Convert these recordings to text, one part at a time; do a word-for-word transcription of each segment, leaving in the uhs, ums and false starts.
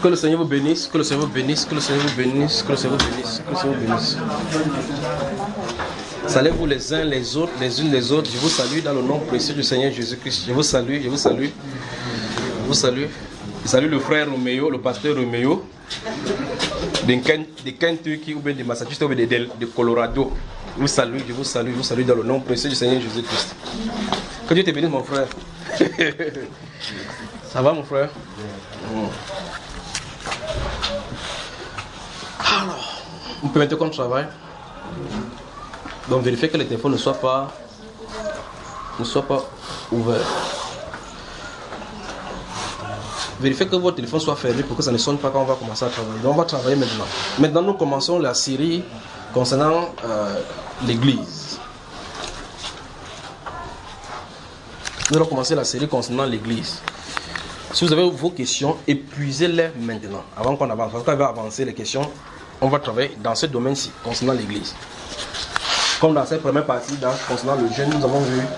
Que le Seigneur vous bénisse, que le Seigneur vous bénisse, que le Seigneur vous bénisse, que le Seigneur vous bénisse, que le Seigneur vous bénisse. Saluez-vous les uns les autres, les unes les autres. Je vous salue dans le nom précieux du Seigneur Jésus-Christ. Je vous salue, je vous salue. Je vous salue. Je salue le frère Roméo, le pasteur Roméo, de Kentucky ou bien de Massachusetts ou bien de, de Colorado. Je vous salue, je vous salue, je vous salue dans le nom précieux du Seigneur Jésus-Christ. Que Dieu te bénisse, mon frère. Ça va, mon frère? Alors, on peut mettre comme travail. Donc, vérifiez que le téléphone ne soit pas, ne soit pas ouvert. Vérifiez que votre téléphone soit fermé pour que ça ne sonne pas quand on va commencer à travailler. Donc, on va travailler maintenant. Maintenant, nous commençons la série concernant euh, l'Église. Nous allons commencer la série concernant l'Église. Si vous avez vos questions, épuisez-les maintenant, avant qu'on avance. Parce qu'on va avancer les questions, on va travailler dans ce domaine-ci, concernant l'Église. Comme dans cette première partie, dans, concernant le jeûne, nous avons vu...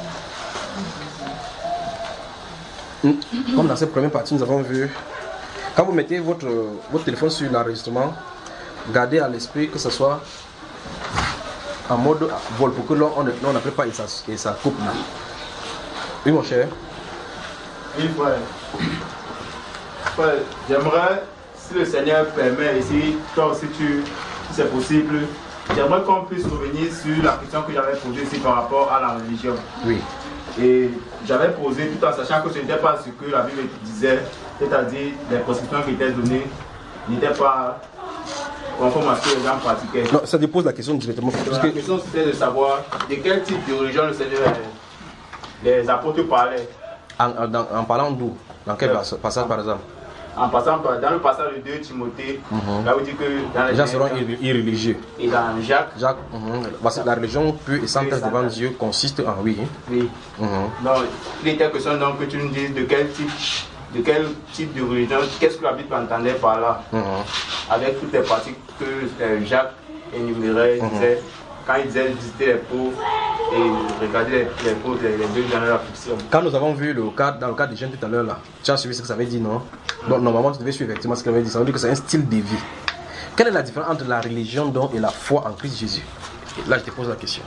Comme dans cette première partie, nous avons vu... Quand vous mettez votre, votre téléphone sur l'enregistrement, gardez à l'esprit que ce soit en mode vol, pour que l'on n'appelle pas et ça, et ça coupe. Là. Oui, mon cher. Oui, frère. Frère, j'aimerais, si le Seigneur permet, et si toi aussi tu, si c'est possible, j'aimerais qu'on puisse revenir sur la question que j'avais posée ici par rapport à la religion. Oui. Et j'avais posé tout en sachant que ce n'était pas ce que la Bible disait, c'est-à-dire les prescriptions qui étaient données n'étaient pas conformes à ce que les gens pratiquaient. Non, ça dépose la question directement. Donc, la question c'était de savoir de quel type de religion le Seigneur, les apôtres parlaient. En, en, en parlant d'où? Dans quel euh, passage par exemple? En passant par, dans le passage de deux Timothée, mm-hmm. là où il dit que dans les gens seront irréligieux. Et dans Jacques, Jacques mm-hmm. Parce que la religion pure et sans test devant Dieu consiste en oui. Oui. Mm-hmm. Donc, il était question donc que tu nous dises de quel type, de quel type de religion, qu'est-ce que la Bible entendait par là, mm-hmm. avec toutes les pratiques que euh, Jacques énumérait, mm-hmm. disait, quand il disait visiter les pauvres et regarder les, les pauvres, les, les deux dans leur affliction. Quand nous avons vu le cadre, dans le cadre des jeunes tout à l'heure là, tu as suivi ce que ça veut dire, non? Donc normalement tu devais suivre effectivement ce qu'il avait dit. Ça veut dire que c'est un style de vie. Quelle est la différence entre la religion donc et la foi en Christ Jésus? Et là je te pose la question.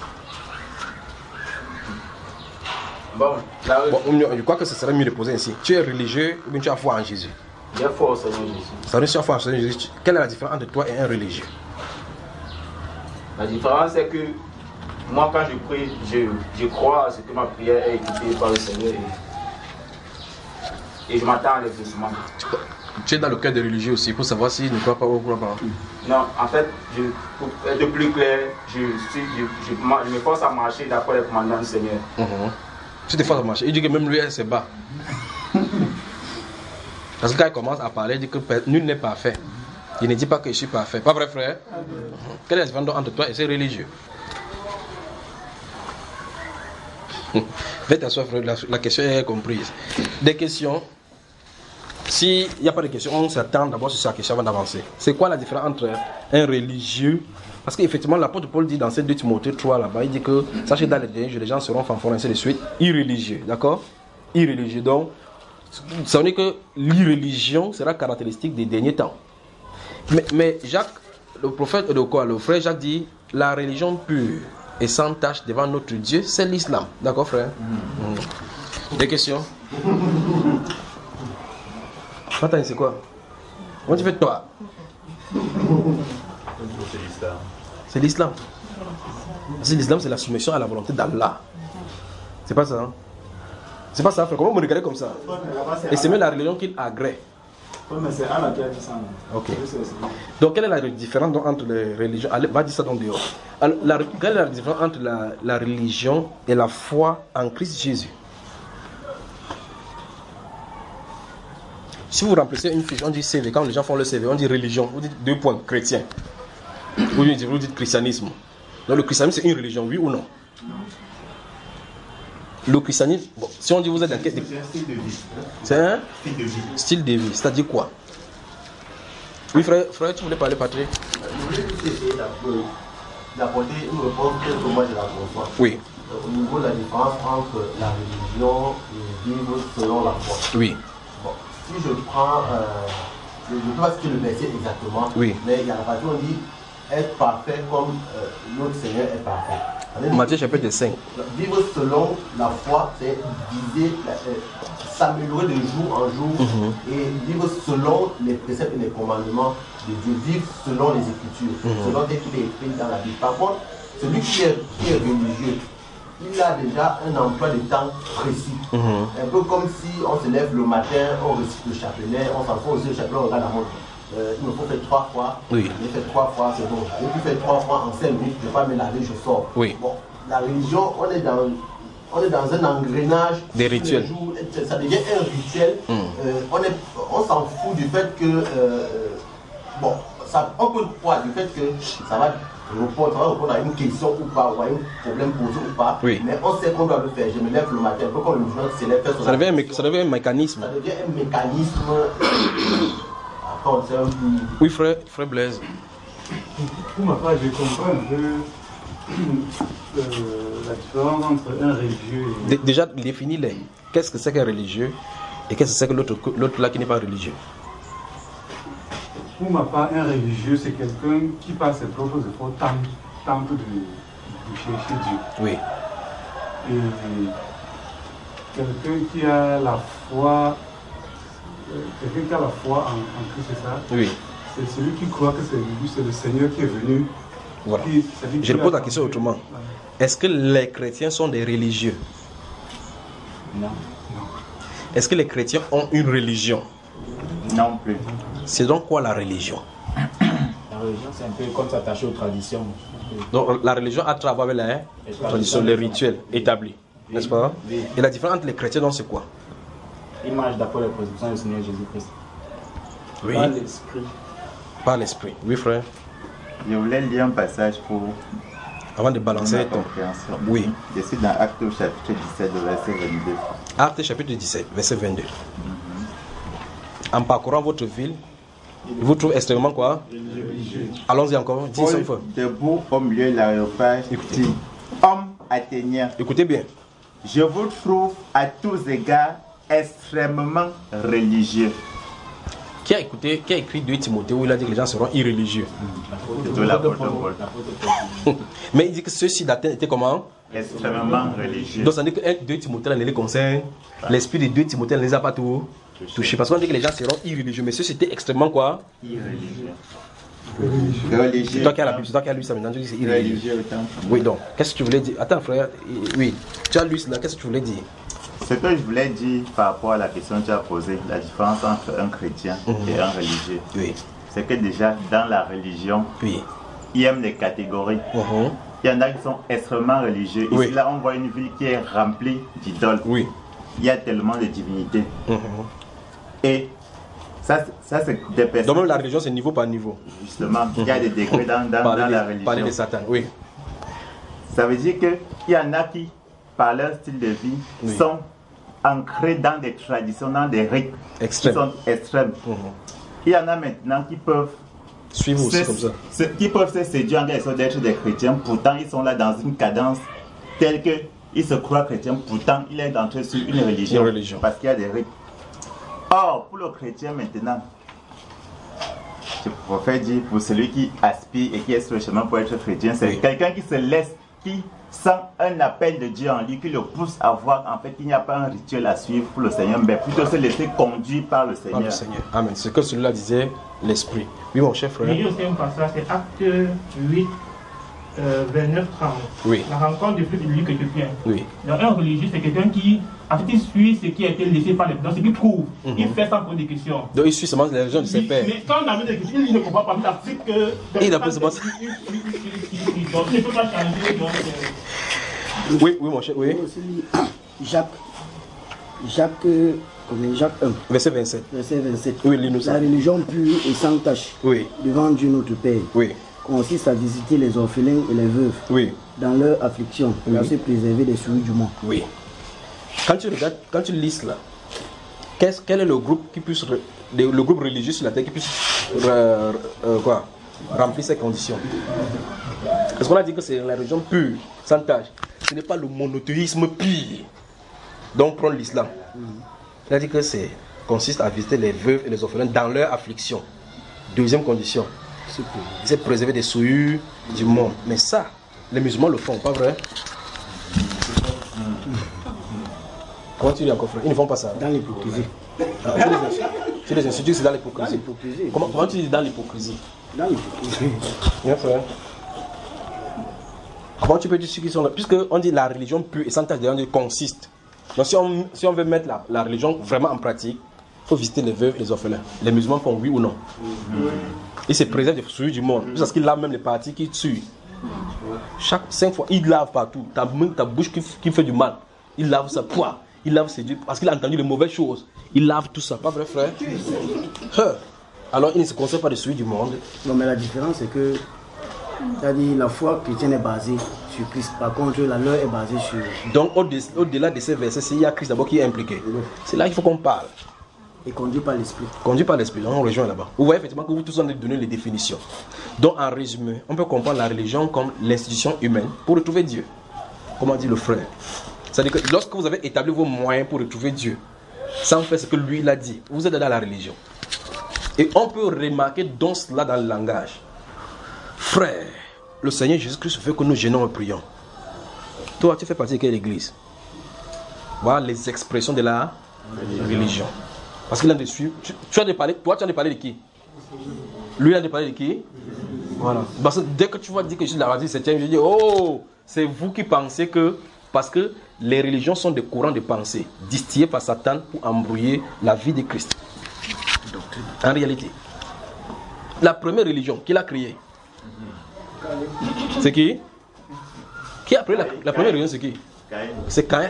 Bon, la... bon, je crois que ce serait mieux de poser ainsi. Tu es religieux ou bien tu as foi en Jésus? J'ai foi au Seigneur Jésus. Ça veut dire que tu as foi en Seigneur Jésus. Quelle est la différence entre toi et un religieux? La différence c'est que moi quand je prie, je, je crois à ce que ma prière est écoutée par le Seigneur et, et je m'attends à l'exaucement. Tu es dans le cœur des religieux aussi pour savoir s'ils ne croient pas ou ne croient pas. Non, en fait, je, pour être plus clair, je, je, je, je me force à marcher d'après les commandements du Seigneur. Mm-hmm. Tu te forces à marcher. Il dit que même lui, elle se bat. Parce que quand il commence à parler, il dit que nul n'est parfait. Il ne dit pas que je suis parfait. Pas vrai, frère? Quelle est la différence entre toi et ces religieux? Faites asseoir, frère, la, la question est comprise. Des questions. S'il n'y a pas de questions, on s'attend d'abord sur sa question avant d'avancer. C'est quoi la différence entre un religieux? Parce qu'effectivement, l'apôtre Paul dit dans ces deux Timothée trois là-bas, il dit que, sachez dans les derniers jours, les gens seront fanfarons ainsi de suite, irréligieux. D'accord? Irréligieux. Donc, ça veut dire que l'irréligion sera caractéristique des derniers temps. Mais, mais Jacques, le prophète de quoi? Le frère Jacques dit la religion pure et sans tache devant notre Dieu, c'est l'islam. D'accord, frère? Mmh. Mmh. Des questions? Attends, c'est quoi? Comment tu fais toi? C'est l'islam. C'est l'islam. Parce que l'islam, c'est la soumission à la volonté d'Allah. C'est pas ça, hein? C'est pas ça, frère. Comment vous me regardez comme ça? Et c'est même la religion qu'il agrée. Oui, mais c'est Allah qui a dit ça. Ok. Donc, quelle est la différence donc, entre les religions? Allez, va dire ça donc dehors. Alors, la, quelle est la différence entre la, la religion et la foi en Christ Jésus? Si vous remplacez une fiche, on dit C V. Quand les gens font le C V, on dit religion. Vous dites deux points, chrétien. Vous dites, vous dites christianisme. Donc, le christianisme, c'est une religion, oui ou non? Le christianisme, bon, si on dit vous êtes dans quel... C'est un style de vie. C'est un style de vie. Style de vie, c'est-à-dire quoi? Oui, frère, frère, tu voulais parler, Patrick? Je voulais juste essayer d'apporter une réponse que moi je la comprends. Oui. Au niveau de la différence entre la religion et vivre selon la foi. Oui. Bon, si je prends, euh, je ne sais pas si c'est le verset exactement, oui. mais il y a la partie où on dit être parfait comme euh, notre Seigneur est parfait. Matthieu chapitre cinq. Vivre selon la foi, c'est viser, euh, s'améliorer de jour en jour mm-hmm. et vivre selon les préceptes et les commandements de Dieu, vivre selon les Écritures, mm-hmm. selon ce qui est écrit dans la Bible. Par contre, celui qui est, qui est religieux, il a déjà un emploi de temps précis. Mm-hmm. Un peu comme si on se lève le matin, on récite le chapelet, on s'en fout aussi le chapelet, on regarde la montre. Euh, il me faut faire trois fois, oui. Je fais trois fois, c'est bon. Je peux faire trois fois en cinq minutes, je ne vais pas me laver, je sors. Oui. Bon, la religion, on est dans, on est dans un engrenage. Des rituels. Jours, ça devient un rituel. Mm. Euh, on est, on s'en fout du fait que, euh, bon, ça, on peut croire du fait que ça va répondre, ça va répondre à une question ou pas, ou à un problème posé ou pas. Oui. Mais on sait qu'on doit le faire. Je me lève le matin, un peu comme le journal se lève. Ça devient, ça devient un mécanisme. Ça devient un mécanisme. Oui, frère, frère Blaise. Pour ma part, je comprends un peu euh, la différence entre un religieux et... D déjà, définis-les. Qu'est-ce que c'est qu'un religieux et qu'est-ce que c'est que l'autre là qui n'est pas religieux? Pour ma part, un religieux, c'est quelqu'un qui, par ses propres efforts, tente, tente de, de chercher Dieu. Oui. Et quelqu'un qui a la foi... Quelqu'un qui a la foi en, en Christ, c'est ça? Oui. C'est celui qui croit que c'est lui, c'est le Seigneur qui est venu. Voilà. Qui, Je pose la question autrement. Ouais. Est-ce que les chrétiens sont des religieux? Non. Non. Est-ce que les chrétiens ont une religion? Non plus. C'est donc quoi la religion? La religion, c'est un peu comme s'attacher aux traditions. Donc la religion a travers les traditions, les rituels établis, oui. N'est-ce pas? Oui. Et la différence entre les chrétiens, donc, c'est quoi? Image d'après la présomption du Seigneur Jésus-Christ. Oui. Par l'esprit. Par l'esprit. Oui, frère. Je voulais lire un passage pour... Avant de balancer ton... Oui. Je suis dans Actes chapitre dix-sept, verset vingt-deux. Actes chapitre dix-sept, verset vingt-deux. Mm-hmm. En parcourant votre ville, vous trouvez extrêmement quoi? Allons-y encore. Dis ça une fois. Debout au milieu de l'aéroport, dit: Homme athénien. Écoutez bien. Je vous trouve à tous égards extrêmement religieux. Qui a écouté, qui a écrit deux Timothée où il a dit que les gens seront irréligieux? De l'apôtre Paul. Mais il dit que ceux-ci d'Athènes étaient comment? Extrêmement religieux. Donc ça veut dire que deux Timothée ne les concerne. L'esprit de deux Timothée ne les a pas tout touchés. Parce qu'on dit que les gens seront irréligieux. Mais ceux c'était extrêmement quoi? Irréligieux. Religieux. C'est toi qui as la Bible, c'est toi qui as lu ça maintenant. Tu dis c'est irréligieux. Oui, donc, qu'est-ce que tu voulais dire? Attends, frère. Oui, tu as lu cela, qu'est-ce que tu voulais dire? Ce que je voulais dire par rapport à la question que tu as posée, la différence entre un chrétien mmh. et un religieux, oui. C'est que déjà dans la religion, oui. il y a des catégories. Mmh. Il y en a qui sont extrêmement religieux. Oui. Ici, là, on voit une ville qui est remplie d'idoles. Oui. Il y a tellement de divinités. Mmh. Et ça, ça c'est des personnes... Donc même la religion, c'est niveau par niveau. Justement, mmh. il y a des degrés dans, dans, dans de, la religion. Parler de Satan, oui. Ça veut dire qu'il y en a qui, par leur style de vie, oui. sont ancrés dans des traditions, dans des rites extrême. qui sont extrêmes. Mmh. Il y en a maintenant qui peuvent suivre aussi comme ça. Se, qui peuvent se séduire en question d'être des chrétiens, pourtant ils sont là dans une cadence telle que ils se croient chrétiens, pourtant il est entré sur une religion, une religion. Parce qu'il y a des rites. Or, pour le chrétien maintenant, je préfère dire pour celui qui aspire et qui est sur le chemin pour être chrétien, c'est oui. quelqu'un qui se laisse, qui sent un appel de Dieu en lui, qui le pousse à voir en fait qu'il n'y a pas un rituel à suivre pour le Seigneur, mais plutôt se laisser conduire par le Seigneur. Par le Seigneur. Amen. C'est ce que celui-là disait, l'esprit. Oui, mon cher frère. Il y a aussi un passage, c'est Acte huit, euh, vingt-neuf trente. Oui. La rencontre de plus de lui que de bien. Oui. Donc, un religieux, c'est quelqu'un qui, en fait, il suit ce qui a été laissé par les gens, ce qu'il trouve. Mm-hmm. Il fait sans poser des questions. Donc, il suit seulement les religions de ses pères. Mais quand on a mis des questions, il ne comprend pas l'article que. Il a pas seulement ça. Donc, il ne peut pas changer. Donc, oui, oui, mon cher, oui. Jacques, Jacques, combien, Jacques un. Verset vingt-sept. Verset vingt-sept. Oui, lis-nous ça. La religion pure et sans tache, oui. devant Dieu notre Père, oui. consiste à visiter les orphelins et les veuves, oui. dans leur affliction, et à se préserver des souris du monde. Oui. Quand tu regardes, quand tu lis là, qu'est-ce, quel est le groupe qui puisse, le, le groupe religieux sur la terre qui puisse euh, euh, quoi, remplir ces conditions? Parce qu'on a dit que c'est la religion pure, sans tache. Ce n'est pas le monothéisme pire. Donc prendre l'islam. Mm. Il a dit que c'est consiste à visiter les veuves et les orphelins dans leur affliction. Deuxième condition, c'est préserver des souillures du monde. Mais ça, les musulmans le font, pas vrai? Comment tu dis encore, frère? Ils ne font pas ça. Dans l'hypocrisie. Ah, tu les insultes, c'est dans l'hypocrisie. Comment, comment tu dis dans l'hypocrisie? Dans l'hypocrisie. Bien, frère. Comment tu peux dire ceux qui sont là? Puisque on dit la religion pure et sans tache de honte consiste. Donc si on, si on veut mettre la, la religion vraiment en pratique, il faut visiter les veuves et les orphelins. Les musulmans font oui ou non? Mm-hmm. Ils se préservent des souillures du monde. Parce qu'ils lavent même les parties qui tuent. Chaque cinq fois, ils lavent partout. Ta, ta bouche qui, qui fait du mal, ils lavent ça. Pourquoi? Ils lavent ses yeux parce qu'il a entendu les mauvaises choses. Ils lavent tout ça. Pas vrai, frère? Alors, ils ne se conservent pas des souillures du monde. Non, mais la différence, c'est que c'est-à-dire, la foi chrétienne est basée sur Christ. Par contre, la leur est basée sur... Donc, au-delà de ces versets, il y a Christ d'abord qui est impliqué. C'est là qu'il faut qu'on parle. Et conduit par l'esprit. Conduit par l'esprit, on rejoint là-bas. Vous voyez effectivement que vous tous en avez donné les définitions. Donc, en résumé, on peut comprendre la religion comme l'institution humaine pour retrouver Dieu. Comment dit le frère? C'est-à-dire que lorsque vous avez établi vos moyens pour retrouver Dieu, sans faire ce que lui il a dit, vous êtes dans la religion. Et on peut remarquer dans cela dans le langage. Frère, le Seigneur Jésus-Christ veut que nous gênons et prions. Toi, tu fais partie de quelle église? Voilà les expressions de la religion. Parce qu'il a dessus. Tu, tu as de parler, toi, tu as de parler de qui? Lui, il a de parler de qui? Voilà. Parce que dès que tu vas dire que je suis de la radio septième, je dis, oh, c'est vous qui pensez que. Parce que les religions sont des courants de pensée distillés par Satan pour embrouiller la vie de Christ. En réalité, la première religion qu'il a créée, c'est qui? Qui a créé la, la première religion, c'est qui? C'est Caïn.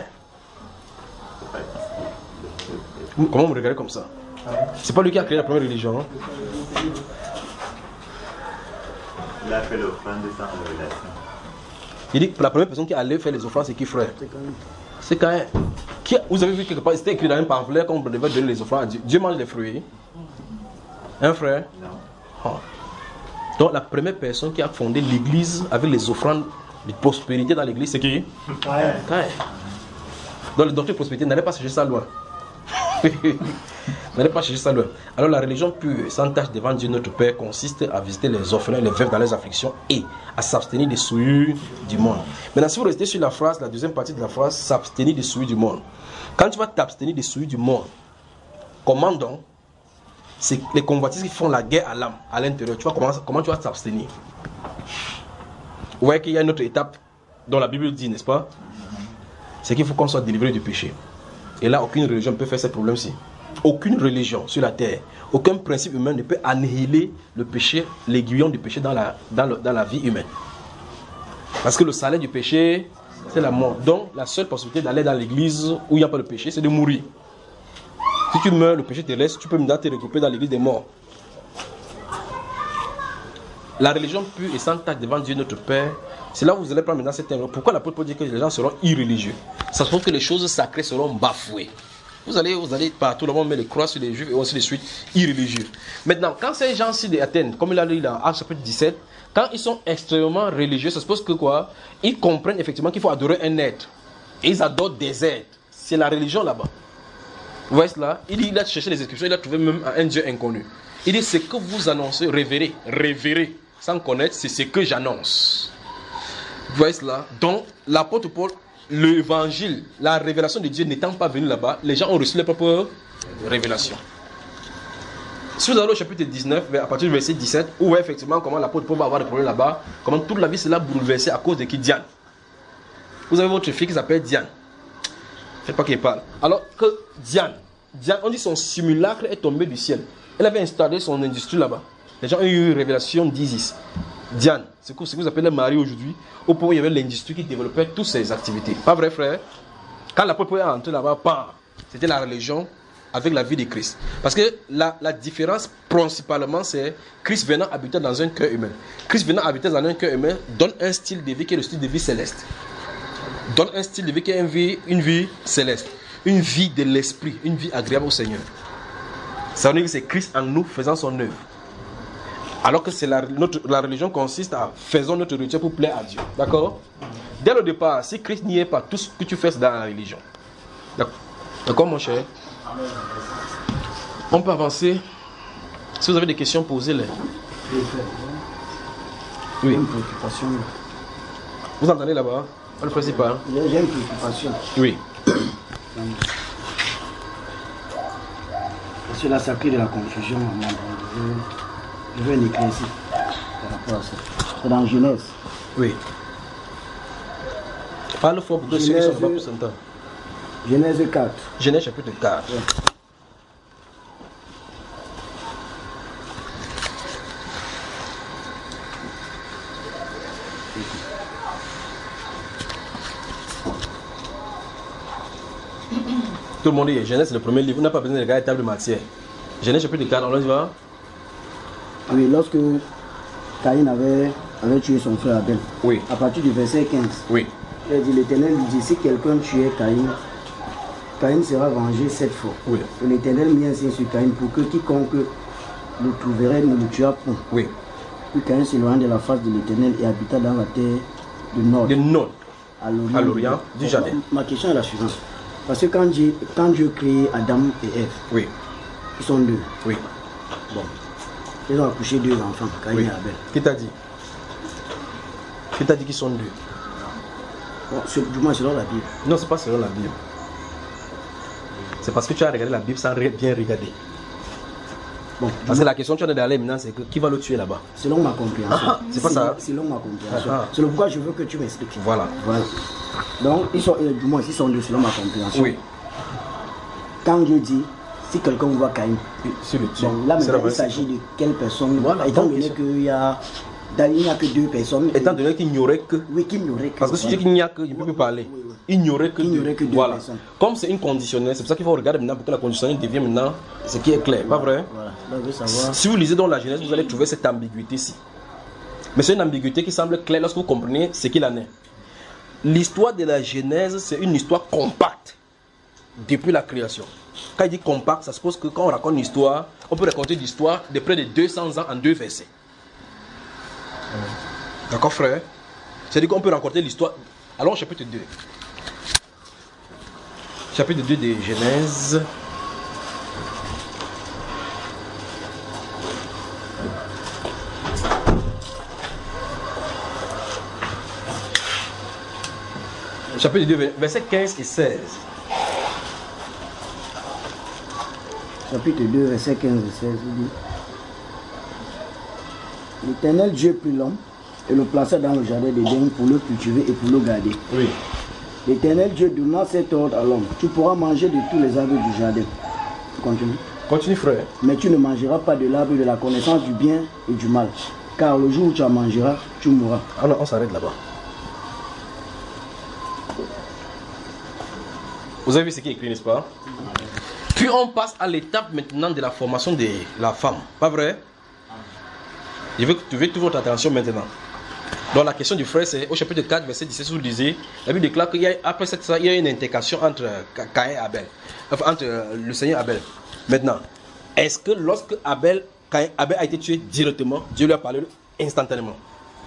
Comment vous me regardez comme ça? C'est pas lui qui a créé la première religion. Hein? Il a fait l'offrande sans révélation. Il dit que la première personne qui allait faire les offrandes, c'est qui, frère? C'est Caïn. Qui, vous avez vu quelque part, c'était écrit dans un pamphlet qu'on devait donner les offrandes à Dieu. Dieu mange les fruits. Hein, frère? Non. Oh. Donc, la première personne qui a fondé l'église avec les offrandes de prospérité dans l'église, c'est qui? Caïn. Caïn. Donc, le docteur de prospérité n'allait pas chercher ça loin. N'allez pas chercher ça loin. Alors la religion pure, sans tâche devant Dieu notre Père, consiste à visiter les orphelins, les veuves dans leurs afflictions et à s'abstenir des souillures du monde. Maintenant, si vous restez sur la phrase, la deuxième partie de la phrase, s'abstenir des souillures du monde. Quand tu vas t'abstenir des souillures du monde, comment donc? C'est les convoitises qui font la guerre à l'âme, à l'intérieur. Tu vois comment, comment tu vas t'abstenir? Vous voyez qu'il y a une autre étape dont la Bible dit, n'est-ce pas? C'est qu'il faut qu'on soit délivré du péché. Et là, aucune religion ne peut faire ce problème-ci. Aucune religion sur la terre, aucun principe humain ne peut annihiler le péché, l'aiguillon du péché dans la, dans, le, dans la vie humaine. Parce que le salaire du péché, c'est la mort. Donc, la seule possibilité d'aller dans l'église où il n'y a pas de péché, c'est de mourir. Si tu meurs, le péché te laisse, tu peux maintenant te regrouper dans l'église des morts. La religion pure et sans tache devant Dieu notre Père, c'est là où vous allez prendre maintenant cette thème. Pourquoi l'apôtre Paul dit que les gens seront irréligieux? Ça se trouve que les choses sacrées seront bafouées. Vous allez, vous allez partout, le monde met les croix sur les juifs et ainsi de suite, irréligieux. Maintenant, quand ces gens-ci d'Athènes, comme il a dit dans Actes chapitre dix-sept, quand ils sont extrêmement religieux, ça suppose que quoi? Ils comprennent effectivement qu'il faut adorer un être. Et ils adorent des êtres. C'est la religion là-bas. Vous voyez cela? Il dit, il a cherché les inscriptions, il a trouvé même un Dieu inconnu. Il dit, ce que vous annoncez, révérez, révérez, sans connaître, c'est ce que j'annonce. Vous voyez cela? Donc, l'apôtre Paul, l'évangile, la révélation de Dieu n'étant pas venue là-bas, les gens ont reçu leur propre révélation. Si vous allez au chapitre dix-neuf, à partir du verset dix-sept, où voyez effectivement comment l'apôtre Paul va avoir des problèmes là-bas, comment toute la vie sera bouleversée à cause de qui? Diane. Vous avez votre fille qui s'appelle Diane. Faites pas qu'il parle. Alors que Diane, Diane, on dit son simulacre est tombé du ciel. Elle avait installé son industrie là-bas. Les gens ont eu une révélation d'Isis. Diane, c'est ce que vous appelez Marie aujourd'hui, au point où il y avait l'industrie qui développait toutes ses activités. Pas vrai, frère? Quand l'apôtre Paul est entré là-bas, c'était la religion avec la vie de Christ. Parce que la, la différence principalement, c'est Christ venant habiter dans un cœur humain. Christ venant habiter dans un cœur humain donne un style de vie qui est le style de vie céleste. Donne un style de vie qui est une vie, une vie céleste. Une vie de l'esprit, une vie agréable au Seigneur. Ça veut dire que c'est Christ en nous faisant son œuvre. Alors que c'est la, notre, la religion consiste à faisons notre rituel pour plaire à Dieu. D'accord? Dès le départ, si Christ n'y est pas, tout ce que tu fais c'est dans la religion. D'accord, mon cher? On peut avancer. Si vous avez des questions, posez-les. Oui. Une préoccupation. Vous entendez là-bas? Le principal. J'ai j'ai une préoccupation. Oui. C'est la sacrée de la confusion. Je veux, je veux un éclairci par rapport à ça. C'est dans Genèse. Oui. Parle fort pour que ceux qui sont pas pour s'entendre. Genèse quatre. Genèse chapitre quatre. Ouais. Tout le monde dit Genèse c'est le premier livre, on n'a pas besoin de regarder la table de matière. Genèse chapitre quatre, on y va. Oui, lorsque Caïn avait, avait tué son frère Abel, Oui. à partir du verset quinze, Oui. il a dit, l'Éternel lui dit, si quelqu'un tuait Caïn, Caïn sera vengé sept fois. Oui. Et l'Éternel mit un signe sur Caïn pour que quiconque le trouverait ne le tuât point. Oui. Puis Caïn s'éloigna de la face de l'Éternel et habita dans la terre du nord, De non. à l'orient, à l'orient du Bon, jardin. Ma, ma question est la suivante. Parce que quand Dieu, quand Dieu créé Adam et Ève, Oui. ils sont deux. Oui. Bon. Ils ont accouché deux enfants, Caïn Oui. et Abel. Qui t'a dit? Qui t'a dit qu'ils sont deux? Bon, c'est- du moins selon la Bible. Non, c'est pas selon la Bible. C'est parce que tu as regardé la Bible sans ré- bien regarder. Bon, Parce que la question que tu as d'aller maintenant, c'est que qui va le tuer là-bas? selon ma compréhension. Ah, c'est pas Selon- ça. Selon ma compréhension. Ah, ah. C'est le pourquoi je veux que tu m'expliques. Voilà. Voilà. Donc, ils sont, euh, du moins, ils sont deux selon ma compréhension. Oui. Quand Dieu dit, si quelqu'un voit Caïn, Oui, sur le bon, là c'est la maintenant, il vraie s'agit de quelle personne, Voilà, étant donc, donné c'est- qu'il y a, dans- il n'y a que deux personnes. Étant et- donné qu'il n'y aurait que. oui, qu'il n'y aurait que. Parce que si tu dis qu'il n'y a que, il ne peut plus parler. Oui, oui. Il n'y aurait que Il n'y deux. aurait que deux Voilà. personnes. Comme c'est une conditionnelle, c'est pour ça qu'il faut regarder maintenant pour que la conditionnelle devienne maintenant ce qui est clair. Pas vrai? Voilà, là, je veux savoir. Si vous lisez dans la Genèse, vous allez trouver cette ambiguïté-ci. Mais c'est une ambiguïté qui semble claire lorsque vous comprenez ce qu'il en est. L'histoire de la Genèse, c'est une histoire compacte depuis la création. Quand il dit compact, ça suppose que quand on raconte une histoire, on peut raconter l'histoire de près de deux cents ans en deux versets. D'accord, frère? C'est-à-dire qu'on peut raconter l'histoire. Alors, chapitre deux. Chapitre deux de Genèse. Chapitre deux, versets quinze et seize. Chapitre deux, verset quinze et seize, il dit, l'Éternel Dieu prit l'homme et le plaça dans le jardin d'Éden pour le cultiver et pour le garder. Oui. L'Éternel Dieu donna cet ordre à l'homme, tu pourras manger de tous les arbres du jardin. Continue. Continue, frère. Mais tu ne mangeras pas de l'arbre de la connaissance du bien et du mal, car le jour où tu en mangeras, tu mourras. Ah non, on s'arrête là-bas. Vous avez vu ce qui est écrit, n'est-ce pas? Puis on passe à l'étape maintenant de la formation de la femme. Pas vrai? Je veux que tu veux toute votre attention maintenant. Donc la question du frère, c'est au chapitre quatre, verset dix-sept, si vous lisez, la Bible déclare qu'après cette il y a une intercation entre Caïn et Abel. Enfin, entre le Seigneur et Abel. Maintenant, est-ce que lorsque Abel, Caïn, Abel a été tué directement, Dieu lui a parlé instantanément?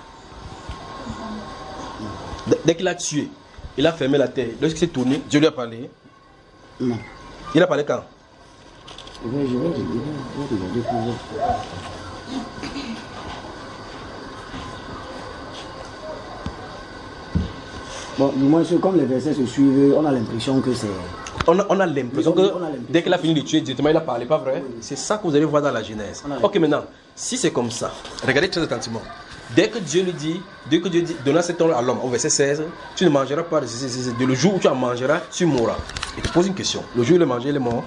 Dès qu'il a tué, il a fermé la terre. Lorsqu'il s'est tourné, Dieu lui a parlé. Non. Il a parlé quand? Je vais, je vais, je vais, je vais regarder pour voir. Bon, du moins, c'est comme les versets se suivent, on a l'impression que c'est... On a, on a l'impression que On a l'impression. dès qu'il a fini de tuer, directement il a parlé, pas vrai? C'est ça que vous allez voir dans la Genèse. On a Ok, maintenant, si c'est comme ça, regardez très attentivement. Dès que Dieu lui dit, dès que Dieu dit, donna cet ordre à l'homme, au verset seize, tu ne mangeras pas de ceci, ceci, de le jour où tu en mangeras, tu mourras. Il te pose une question. Le jour où il a mangé, il est mort.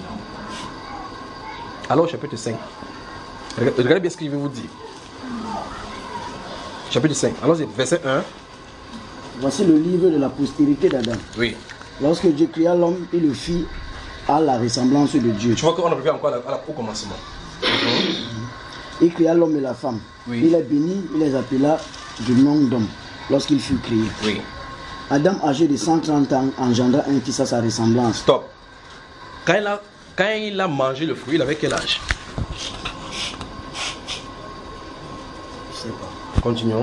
Alors, chapitre cinq. Regardez regardez bien ce que je vais vous dire. Chapitre cinq. Alors, verset un. Voici le livre de la postérité d'Adam. Oui. Lorsque Dieu créa l'homme, il le fit à la ressemblance de Dieu. Tu vois qu'on a prévu encore à la- à la- au commencement. Il créa l'homme et la femme. Oui. Il les bénit, il les appela du nom d'homme lorsqu'il fut créé. Oui. Adam, âgé de cent trente ans, engendra un fils à sa ressemblance. Stop. Quand il a, quand il a mangé le fruit, il avait quel âge? Je sais pas. Continuons.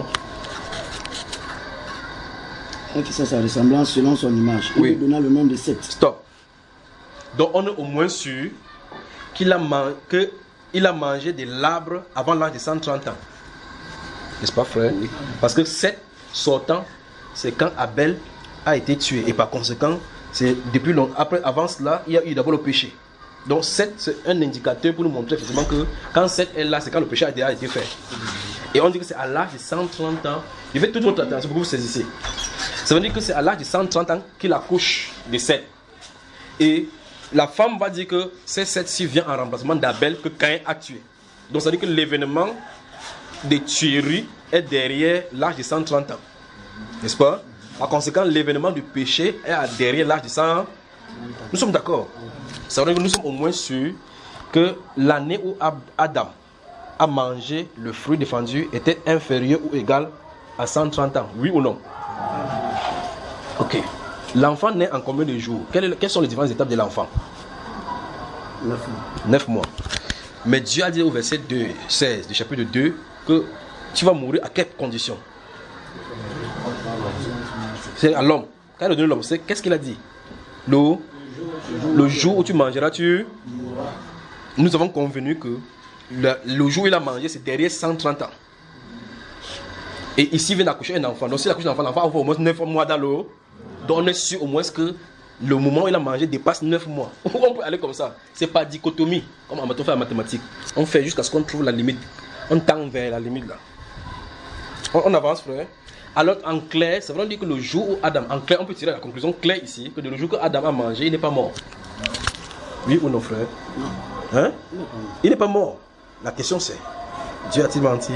Un fils à sa ressemblance selon son image. Il Oui. lui donna le nom de Seth. Stop. Donc on est au moins sûr qu'il a, man que il a mangé de l'arbre avant l'âge de cent trente ans. N'est-ce pas, frère? Oui. Parce que sept sortant, c'est quand Abel a été tué. Et par conséquent, c'est depuis long, après, avant cela, il y a eu d'abord le péché. Donc sept, c'est un indicateur pour nous montrer effectivement que quand sept est là, c'est quand le péché a déjà été fait. Et on dit que c'est à l'âge de cent trente ans. Je vais toute votre attention pour que vous saisissez. Ça veut dire que c'est à l'âge de cent trente ans qu'il accouche de sept. Et la femme va dire que ces sept-ci vient en remplacement d'Abel que Caïn a tué. Donc ça veut dire que l'événement de tuerie est derrière l'âge de cent trente ans. N'est-ce pas? Par conséquent, l'événement du péché est derrière l'âge de cent. Nous sommes d'accord. Ça veut dire que nous sommes au moins sûrs que l'année où Adam a mangé le fruit défendu était inférieur ou égal à cent trente ans. Oui ou non? Ok. L'enfant naît en combien de jours? Quelles, quelles sont les différentes étapes de l'enfant? Neuf mois. Neuf mois. Mais Dieu a dit au verset deux, seize du chapitre deux que tu vas mourir à quelles conditions? C'est à l'homme. Quand il a donné l'homme, c'est qu'est-ce qu'il a dit? Le, le jour où tu mangeras, tu... Nous avons convenu que le, le jour où il a mangé, c'est derrière cent trente ans. Et ici, il vient d'accoucher un enfant. Donc s'il accouche un enfant, l'enfant a au moins neuf mois dans l'eau. Donc on est sûr au moins que le moment où il a mangé dépasse neuf mois. On peut aller comme ça. C'est pas dichotomie, comme on fait en mathématiques. On fait jusqu'à ce qu'on trouve la limite. On tend vers la limite là. On, on avance, frère. Alors en clair, c'est vraiment dire que le jour où Adam, en clair, on peut tirer la conclusion claire ici, que le jour que Adam a mangé, il n'est pas mort. Oui ou non, frère? Hein? Il n'est pas mort. La question c'est, Dieu a-t-il menti?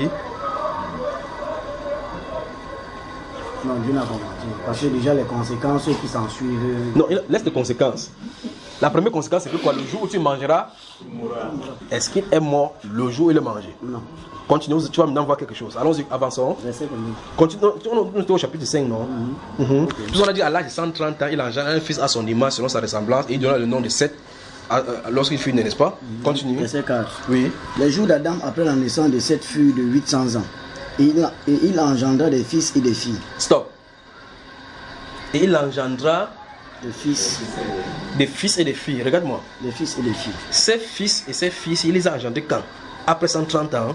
Non, Dieu n'a pas menti. Parce que déjà les conséquences qui s'en suivent. Non, laisse les conséquences. La première conséquence, c'est que quoi? Le jour où tu mangeras, est-ce qu'il est mort le jour où il a mangé? Non. Continue, tu vas maintenant voir quelque chose. Allons-y, avançons. Continue, on est au chapitre cinq, non? Mm-hmm. Mm-hmm. Okay. Puis on a dit à l'âge de cent trente ans, il engendre un fils à son image, selon sa ressemblance, et il donna le nom de Seth lorsqu'il fut né, n'est-ce pas? Mm-hmm. Continue. Verset quatre. Oui. Les jours d'Adam après la naissance de Seth furent de huit cents ans. Et il, et il engendra des fils et des filles. Stop. Et il engendra des fils. Des fils et des filles. Regarde-moi. Des fils et des filles. Ces fils et ces filles, il les a engendrés quand? Après cent trente ans.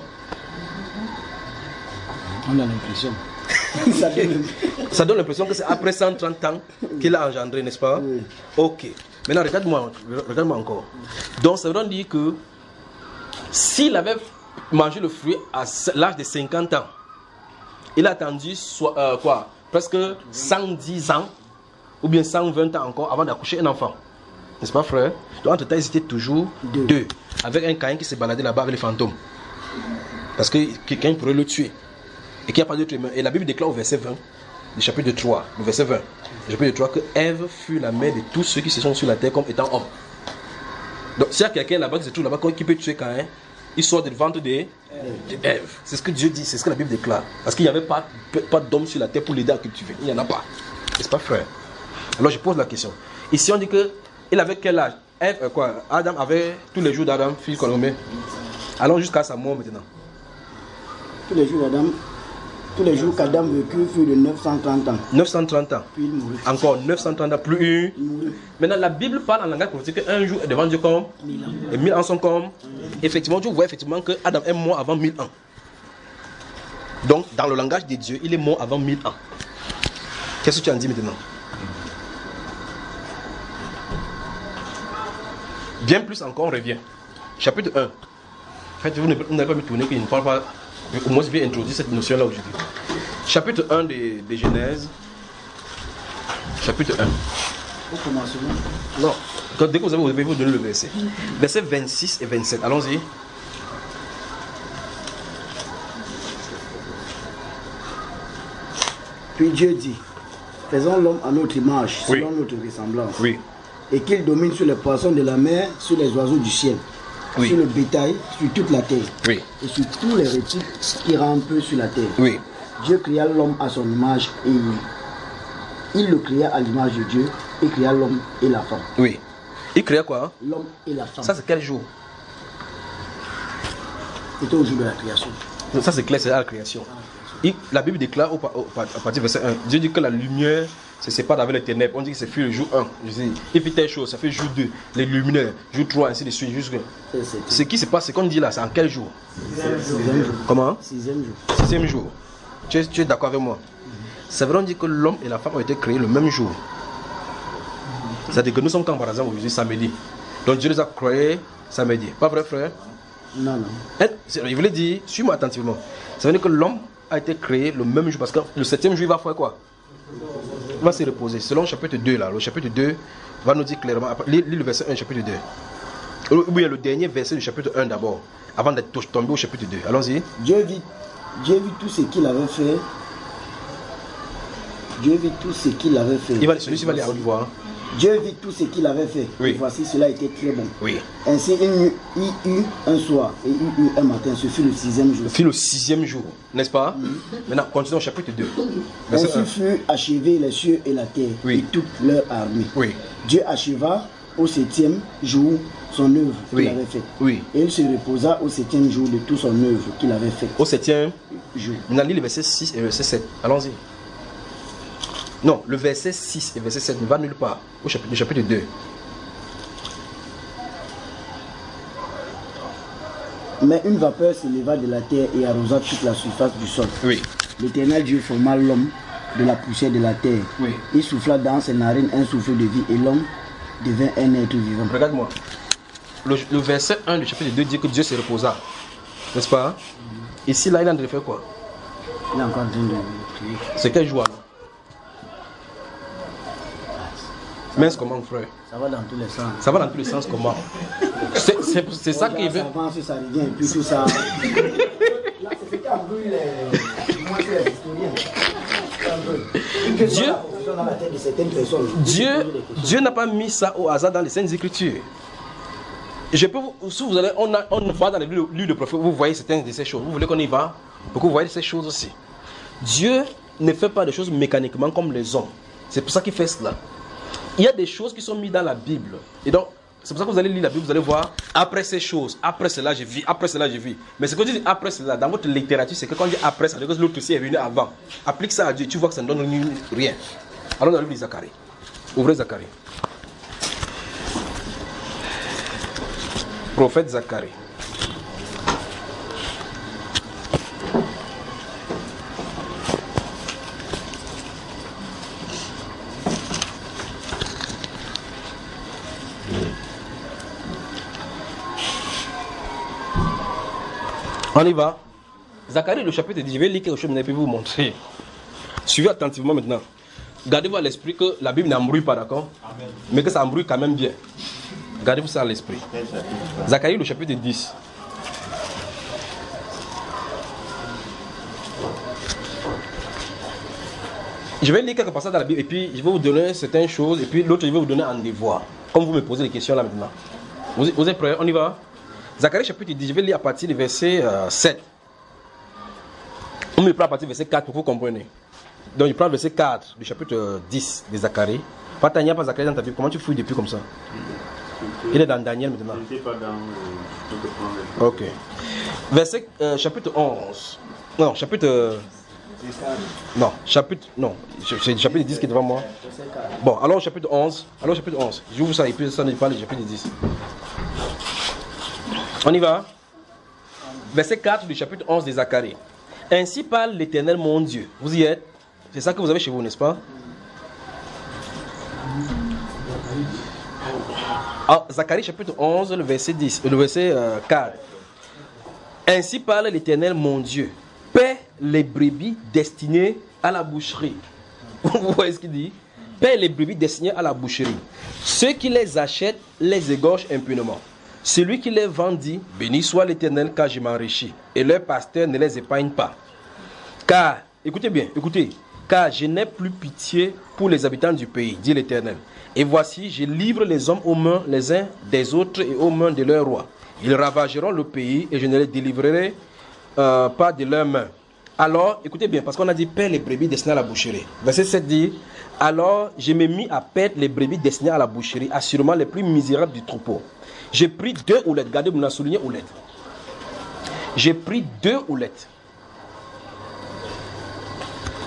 On a l'impression. Ça donne, ça donne l'impression que c'est après cent trente ans qu'il a engendré, n'est-ce pas? Oui. Ok. Maintenant, regarde-moi regarde-moi encore. Donc, ça veut dire que s'il avait mangé le fruit à l'âge de cinquante ans, il a attendu soit, euh, quoi, presque cent dix ans ou bien cent vingt ans encore avant d'accoucher un enfant. N'est-ce pas, frère? Donc, entre temps, ils étaient toujours deux. deux avec un Caïn qui se baladait là-bas avec les fantômes. Parce que quelqu'un pourrait le tuer. Et qu'il n'y a pas d'autre humain. Et la Bible déclare au verset vingt, du chapitre trois, le verset vingt, le chapitre trois, que Ève fut la mère de tous ceux qui se sont sur la terre comme étant hommes. Donc, s'il y a quelqu'un là-bas qui se trouve là-bas qui peut tuer Caïn, il sort du ventre d'Ève. C'est ce que Dieu dit, c'est ce que la Bible déclare. Parce qu'il n'y avait pas, pas d'homme sur la terre pour l'aider à cultiver. Il n'y en a pas. N'est-ce pas, frère? Alors, je pose la question. Ici, on dit que il avait quel âge? Ève, euh, quoi? Adam avait tous les jours d'Adam, fils Colomé. Allons jusqu'à sa mort maintenant. Tous les jours d'Adam. Tous les jours qu'Adam vécut furent de neuf cent trente ans. neuf cent trente ans. Puis il mourut. Encore neuf cent trente ans, plus une. Maintenant, la Bible parle en langage prophétique qu'un jour est devant Dieu comme mille ans. Et mille ans sont comme. Effectivement, tu vois effectivement que Adam est mort avant mille ans. Donc, dans le langage de Dieu, il est mort avant mille ans. Qu'est-ce que tu en dis maintenant? Bien plus encore, on revient. Chapitre un. En fait, vous n'avez pas me tourner qu'il ne parle pas. Au moins, je vais introduire cette notion-là aujourd'hui. Chapitre un de, de Genèse. Chapitre un. Au commencement. Non. Quand, dès que vous avez, vous avez vous donner le verset. Versets vingt-six et vingt-sept. Allons-y. Puis Dieu dit, faisons l'homme à notre image, oui, selon notre ressemblance. Oui. Et qu'il domine sur les poissons de la mer, sur les oiseaux du ciel. Oui. Sur le bétail, sur toute la terre. Oui. Et sur tous les reptiles qui rampent sur la terre. Oui. Dieu créa l'homme à son image et il, il le créa à l'image de Dieu et créa l'homme et la femme. Oui. Il créa quoi? L'homme et la femme. Ça c'est quel jour? C'était au jour de la création. Ça c'est clair, c'est la création. il, la Bible déclare au, au, à partir du verset un, Dieu dit que la lumière se sépare avec les ténèbres. On dit que c'est fait le jour un. Je dis, il fait telle chose, ça fait jour deux, les luminaires, jour trois, ainsi de suite. Jusque... Ce qui se passe, c'est qu'on dit là, c'est en quel jour? Sixième jour. Comment? Sixième jour. Sixième jour. Tu es, tu es d'accord avec moi? C'est vrai, on dit que l'homme et la femme ont été créés le même jour. C'est-à-dire que nous sommes quand par exemple aujourd'hui samedi. Donc Dieu les a créés samedi. Pas vrai, frère? Non, non. Je voulais dire, suis-moi attentivement. Ça veut dire que l'homme a été créé le même jour parce que le septième jour il va faire quoi? Il va se reposer. Selon le chapitre deux là, le chapitre deux va nous dire clairement, lis le verset un, chapitre deux. Ou bien le dernier verset du chapitre un d'abord, avant d'être tombé au chapitre deux. Allons-y. Dieu vit, Dieu vit tout ce qu'il avait fait. Dieu vit tout ce qu'il avait fait. Il va, celui-ci va aller à haute voix. Dieu vit tout ce qu'il avait fait. Oui. Et voici, cela était très bon. Oui. Ainsi, il y eut un soir et il y eut un matin. Ce fut le sixième jour. Ce fut le sixième jour, n'est-ce pas? Mm-hmm. Maintenant, continuons au chapitre deux. Ainsi fut achevé les cieux et la terre, oui, et toute leur armée. Oui. Dieu acheva au septième jour son œuvre qu'il oui. avait faite. Oui. Et il se reposa au septième jour de toute son œuvre qu'il avait faite. Au septième jour. Maintenant, lis le verset six et le verset sept. Allons-y. Non, le verset six et verset sept ne va nulle part. Au chapitre, le chapitre deux. Mais une vapeur s'éleva de la terre et arrosa toute la surface du sol. Oui. L'Éternel Dieu forma l'homme de la poussière de la terre. Oui. Il souffla dans ses narines un souffle de vie et l'homme devint un être vivant. Regarde-moi. Le, le verset un du chapitre deux dit que Dieu se reposa. N'est-ce pas? Ici, là, il est en train de faire quoi? Il est encore en train de prier. C'est quel jour alors? Mais comment, frère? Ça va dans tous les sens. Ça va dans tous les sens comment? C'est, c'est, c'est ça qui veut. Ça avance, ça revient, et puis tout ça. Là, c'est fait qu'un bruit, les... moi, c'est les historiens. Dieu, Dieu, Dieu n'a pas mis ça au hasard dans les Saintes Écritures. Je peux vous, si vous allez, on, a, on va dans les livres de prophètes, vous voyez certaines de ces choses. Vous voulez qu'on y va? Pour que vous voyez ces choses aussi. Dieu ne fait pas des choses mécaniquement comme les hommes. C'est pour ça qu'il fait cela. Il y a des choses qui sont mises dans la Bible. Et donc, c'est pour ça que vous allez lire la Bible, vous allez voir, après ces choses, après cela je vis, après cela je vis. Mais ce que je dis après cela, dans votre littérature, c'est que quand on dit après, ça veut dire que l'autre aussi est venu avant. Applique ça à Dieu, tu vois que ça ne donne rien. Alors dans le livre de Zacharie. Ouvrez Zacharie. Prophète Zacharie. On y va. Zacharie, le chapitre dix, je vais lire quelque chose, mais je vais vous montrer. Suivez attentivement maintenant. Gardez-vous à l'esprit que la Bible n'embrouille pas, d'accord? Mais que ça embrouille quand même bien. Gardez-vous ça à l'esprit. Zacharie, le chapitre dix. Je vais lire quelques passages dans la Bible et puis je vais vous donner certaines choses et puis l'autre je vais vous donner un devoir. Comme vous me posez des questions là maintenant. Vous, vous êtes prêts? On y va? Zacharie chapitre dix, je vais lire à partir du verset euh, sept. On me prend à partir du verset quatre pour que vous compreniez. Donc je prends le verset quatre du chapitre dix de Zacharie. Pas Tania, pas Zacharie dans ta Bible. Comment tu fouilles depuis comme ça? Il est dans Daniel maintenant. Je n'étais pas dans... Euh, ok. Verset euh, chapitre onze. Non, chapitre... Euh, non, chapitre... Non, c'est le chapitre dix qui est devant moi. Bon, alors chapitre onze. Alors chapitre onze. J'ouvre ça et puis ça ne parle du chapitre dix. On y va. Verset quatre du chapitre onze de Zacharie. Ainsi parle l'Éternel mon Dieu. Vous y êtes? C'est ça que vous avez chez vous, n'est-ce pas? Ah, Zacharie chapitre onze, le verset dix, le verset euh, quatre. Ainsi parle l'Éternel mon Dieu. Paie les brebis destinées à la boucherie. Vous voyez ce qu'il dit? Paie les brebis destinées à la boucherie. Ceux qui les achètent les égorgent impunément. Celui qui les vend dit, béni soit l'Éternel car je m'enrichis. Et leur pasteur ne les épargne pas. Car, écoutez bien, écoutez. Car je n'ai plus pitié pour les habitants du pays, dit l'Éternel. Et voici, je livre les hommes aux mains les uns des autres et aux mains de leurs rois. Ils ravageront le pays et je ne les délivrerai euh, pas de leurs mains. Alors, écoutez bien, parce qu'on a dit, paie les brebis destinées à la boucherie. Verset sept dit, alors je me mis à perdre les brebis destinées à la boucherie, assurément les plus misérables du troupeau. J'ai pris deux houlettes. Regardez, vous m'avez souligné houlettes. J'ai pris deux houlettes.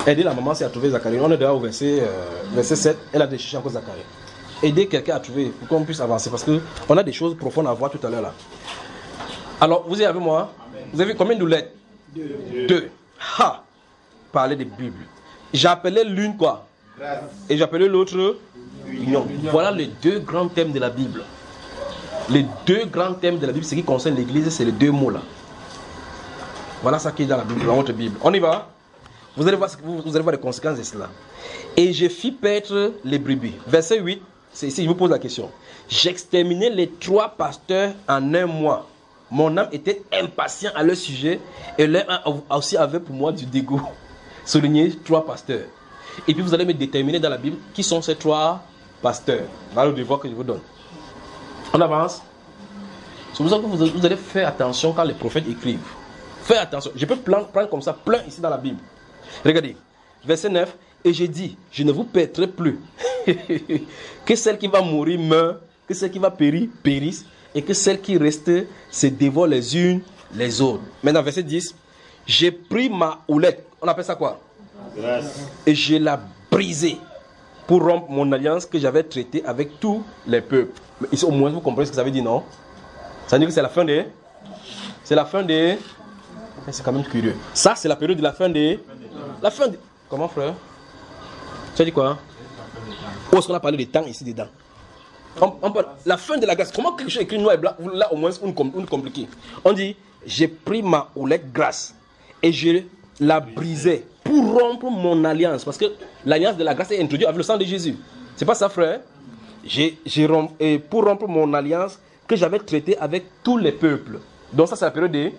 Aider la maman, c'est à trouver Zacharie. On est déjà au verset, euh, verset sept, elle a cherché encore Zacharie. Aider quelqu'un à trouver pour qu'on puisse avancer, parce qu'on a des choses profondes à voir tout à l'heure là. Alors, vous êtes avec moi? Vous avez combien de lettres? Deux. Deux. Ha! Parler de Bible. J'appelais l'une quoi? Grâce. Et j'appelais l'autre union. Voilà les deux grands thèmes de la Bible. Les deux grands thèmes de la Bible, ce qui concerne l'église, c'est les deux mots là. Voilà ça qui est dans la Bible, dans votre Bible. On y va? Vous allez voir, vous allez voir les conséquences de cela. Et je fis paître les brebis. Verset huit, c'est ici, je vous pose la question. J'exterminai les trois pasteurs en un mois. Mon âme était impatient à leur sujet et l'un aussi avait pour moi du dégoût. Souligner trois pasteurs. Et puis vous allez me déterminer dans la Bible qui sont ces trois pasteurs. Voilà le devoir que je vous donne. On avance. C'est pour ça que vous, vous allez faire attention quand les prophètes écrivent. Faites attention. Je peux prendre, prendre comme ça plein ici dans la Bible. Regardez. Verset neuf. Et j'ai dit, je ne vous paîtrai plus. Que celle qui va mourir meure, que celle qui va périr périsse, et que celles qui restent se dévorent les unes les autres. Maintenant, verset dix. J'ai pris ma houlette. On appelle ça quoi? Grâce. Et je l'ai brisée pour rompre mon alliance que j'avais traitée avec tous les peuples. Mais ici, au moins, vous comprenez ce que ça veut dire, non? Ça veut dire que c'est la fin des... C'est la fin des... C'est quand même curieux. Ça, c'est la période de la fin des... La fin des... Comment, frère? Tu as dit quoi? Où est-ce qu'on a parlé des temps ici, dedans? On, on parle, la fin de la grâce. Comment quelque chose écrit noir et blanc? Là, au moins, on ne compliqué. On dit, j'ai pris ma houlette grâce et je la brisais pour rompre mon alliance. Parce que l'alliance de la grâce est introduite avec le sang de Jésus. C'est pas ça, frère? J'ai, j'ai romp, et pour rompre mon alliance que j'avais traitée avec tous les peuples. Donc ça, c'est la période de...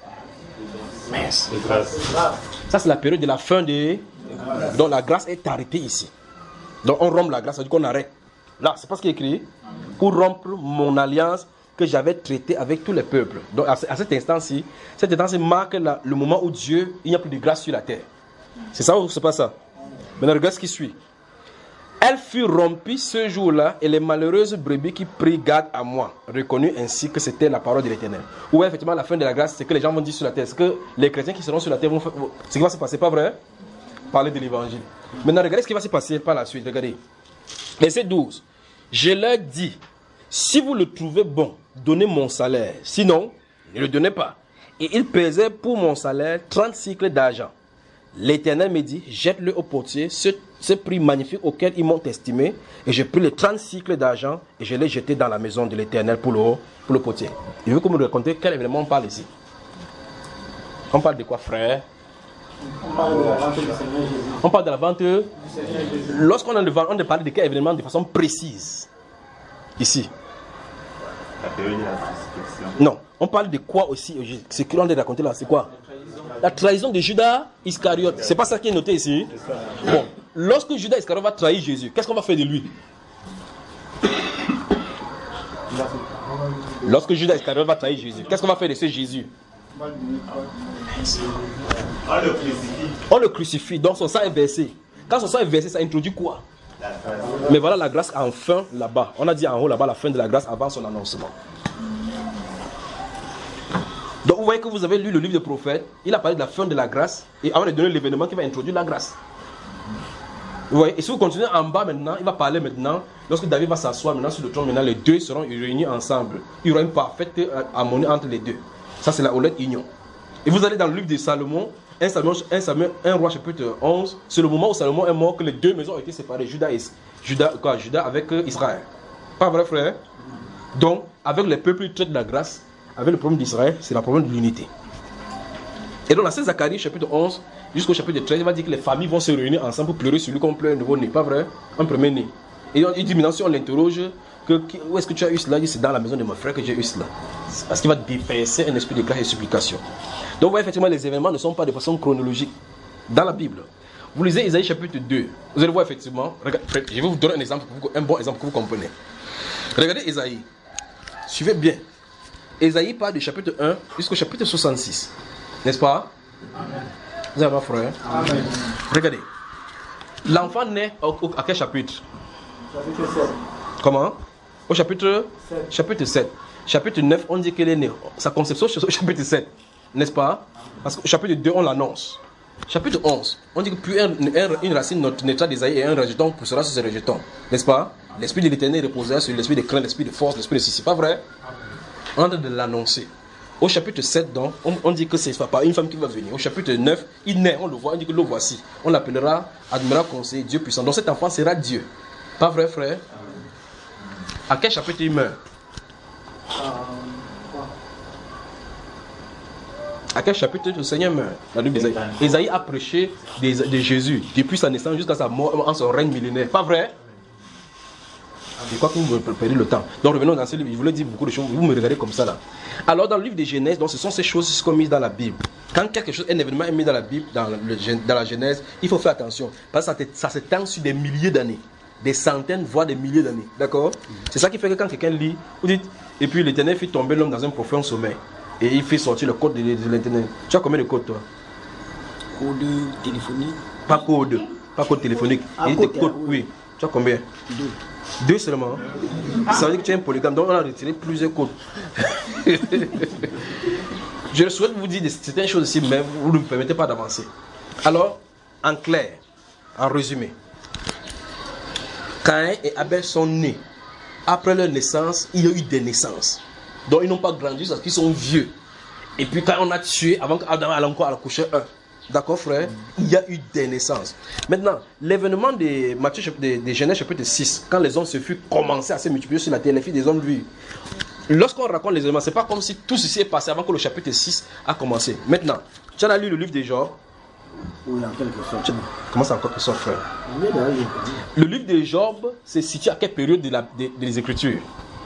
Ça, c'est la période de la fin de... Donc la grâce est arrêtée ici. Donc on rompt la grâce, ça veut dire qu'on arrête. Là, c'est pas ce qui est écrit. Pour rompre mon alliance que j'avais traitée avec tous les peuples. Donc à, à cet instant-ci, cet instant-ci marque la, le moment où Dieu, il n'y a plus de grâce sur la terre. C'est ça ou c'est pas ça? Maintenant, regarde ce qui suit. Elle fut rompue ce jour-là et les malheureuses brebis qui prirent garde à moi, reconnurent ainsi que c'était la parole de l'Éternel. Ou effectivement, la fin de la grâce, c'est que les gens vont dire sur la terre. C'est que les chrétiens qui seront sur la terre vont faire... Ce qui va se passer, pas vrai? Parler de l'évangile. Maintenant, regardez ce qui va se passer par la suite. Regardez. Verset douze. Je leur dis, si vous le trouvez bon, donnez mon salaire. Sinon, ne le donnez pas. Et il pesait pour mon salaire trente cycles d'argent. L'Éternel me dit, jette-le au potier, ce, ce prix magnifique auquel ils m'ont estimé. Et j'ai pris les trente cycles d'argent et je l'ai jeté dans la maison de l'Éternel pour le, pour le potier. Je veux que vous me racontiez quel événement on parle ici. On parle de quoi, frère? On parle de la vente du Seigneur Jésus. On parle de la vente du Seigneur Jésus. Lorsqu'on a de vente, on parle de quel événement de façon précise? Ici. La période de la crucifixion. Non. On parle de quoi aussi? Ce que l'on a raconté là, c'est quoi? La trahison de Judas Iscariote. C'est pas ça qui est noté ici? Bon. Lorsque Judas Iscariote va trahir Jésus, qu'est-ce qu'on va faire de lui? Lorsque Judas Iscariote va trahir Jésus, qu'est-ce qu'on va faire de ce Jésus? On le crucifie. On le crucifie, donc son sang est versé. Quand son sang est versé, ça introduit quoi? Mais voilà la grâce enfin là-bas. On a dit en haut là-bas la fin de la grâce avant son annoncement. Donc vous voyez que vous avez lu le livre des prophètes. Il a parlé de la fin de la grâce et avant de donner l'événement qui va introduire la grâce. Vous voyez, et si vous continuez en bas maintenant, il va parler maintenant. Lorsque David va s'asseoir maintenant sur le trône, maintenant les deux seront réunis ensemble. Il y aura une parfaite harmonie entre les deux. Ça c'est la houlette union. Et vous allez dans le livre de Salomon, un, Salomon, un, Samuel, un roi chapitre onze, c'est le moment où Salomon est mort que les deux maisons ont été séparées, Judas, et, Judas, quoi, Judas avec euh, Israël. Pas vrai, frère? Donc, avec les peuples qui traitent la grâce, avec le problème d'Israël, c'est le problème de l'unité. Et donc, dans ce Zacharie chapitre onze jusqu'au chapitre treize, il va dire que les familles vont se réunir ensemble pour pleurer sur lui comme pleure un nouveau-né. Pas vrai? Un premier-né. Et il dit maintenant, si on l'interroge, que, où est-ce que tu as eu cela? Il dit, c'est dans la maison de mon frère que j'ai eu cela. Parce qu'il va déverser un esprit de grâce et de supplication. Donc, vous voyez, effectivement, les événements ne sont pas de façon chronologique dans la Bible. Vous lisez Isaïe chapitre deux. Vous allez voir, effectivement, regarde, je vais vous donner un exemple, un bon exemple que vous comprenez. Regardez Isaïe. Suivez bien. Isaïe part du chapitre un jusqu'au chapitre soixante-six. N'est-ce pas? Amen. Vous avez ma frère? Amen. Regardez. L'enfant naît au, au, à quel chapitre? Chapitre sept. Comment? Au chapitre sept. Chapitre sept. Chapitre neuf, on dit qu'elle est née. Sa conception, c'est au chapitre sept. N'est-ce pas? Parce qu'au chapitre deux, on l'annonce. chapitre onze, on dit que puis un, un, une racine naîtra d'Ésaïe et un rejeton poussera sur ce rejeton. N'est-ce pas? L'esprit de l'Éternel reposera sur l'esprit de crainte, l'esprit de force, l'esprit de ceci. C'est pas vrai? On est en train de l'annoncer. Au chapitre sept, donc, on, on dit que c'est pas une femme qui va venir. Au chapitre neuf, il naît, on le voit, on dit que le voici. On l'appellera admirable conseiller, Dieu puissant. Donc cet enfant sera Dieu. Pas vrai, frère? À quel chapitre il meurt? À quel chapitre le Seigneur meurt? La Bible d'Ésaïe. Ésaïe a prêché de, de Jésus depuis sa naissance jusqu'à sa mort en son règne millénaire. Pas vrai? Je crois que vous me perdez le temps. Donc revenons dans ce livre. Je voulais dire beaucoup de choses. Vous me regardez comme ça là. Alors dans le livre de Genèse, donc ce sont ces choses qui sont mises dans la Bible. Quand quelque chose, un événement est mis dans la Bible, dans, le, dans la Genèse, il faut faire attention. Parce que ça, ça s'étend sur des milliers d'années. Des centaines, voire des milliers d'années. D'accord? C'est ça qui fait que quand quelqu'un lit, vous dites, et puis l'Éternel fit tomber l'homme dans un profond sommeil. Et il fait sortir le code de, de l'Éternel. Tu as combien de codes toi? Code téléphonique. Pas code. Pas code téléphonique. Ah, et code, des codes, oui. Tu as combien? Deux. Deux seulement. Ça veut dire que tu es un polygame. Donc on a retiré plusieurs codes. Je souhaite vous dire certaines choses ici, mais vous ne me permettez pas d'avancer. Alors, en clair, en résumé, Caïn et Abel sont nés. Après leur naissance, il y a eu des naissances. Donc ils n'ont pas grandi parce qu'ils sont vieux. Et puis quand on a tué, avant qu'Adam allait encore accoucher un. D'accord, frère? Il y a eu des naissances. Maintenant, l'événement de Matthieu, de, de Genèse chapitre six, quand les hommes se furent commencés à se multiplier sur la terre, les filles des hommes vivent. Lorsqu'on raconte les événements, ce n'est pas comme si tout ceci est passé avant que le chapitre six a commencé. Maintenant, tu as lu le livre de Job? Oui, en quelque sorte. Comment ça en quelque sorte, frère? Le livre de Job se situe à quelle période de la, de, des Écritures?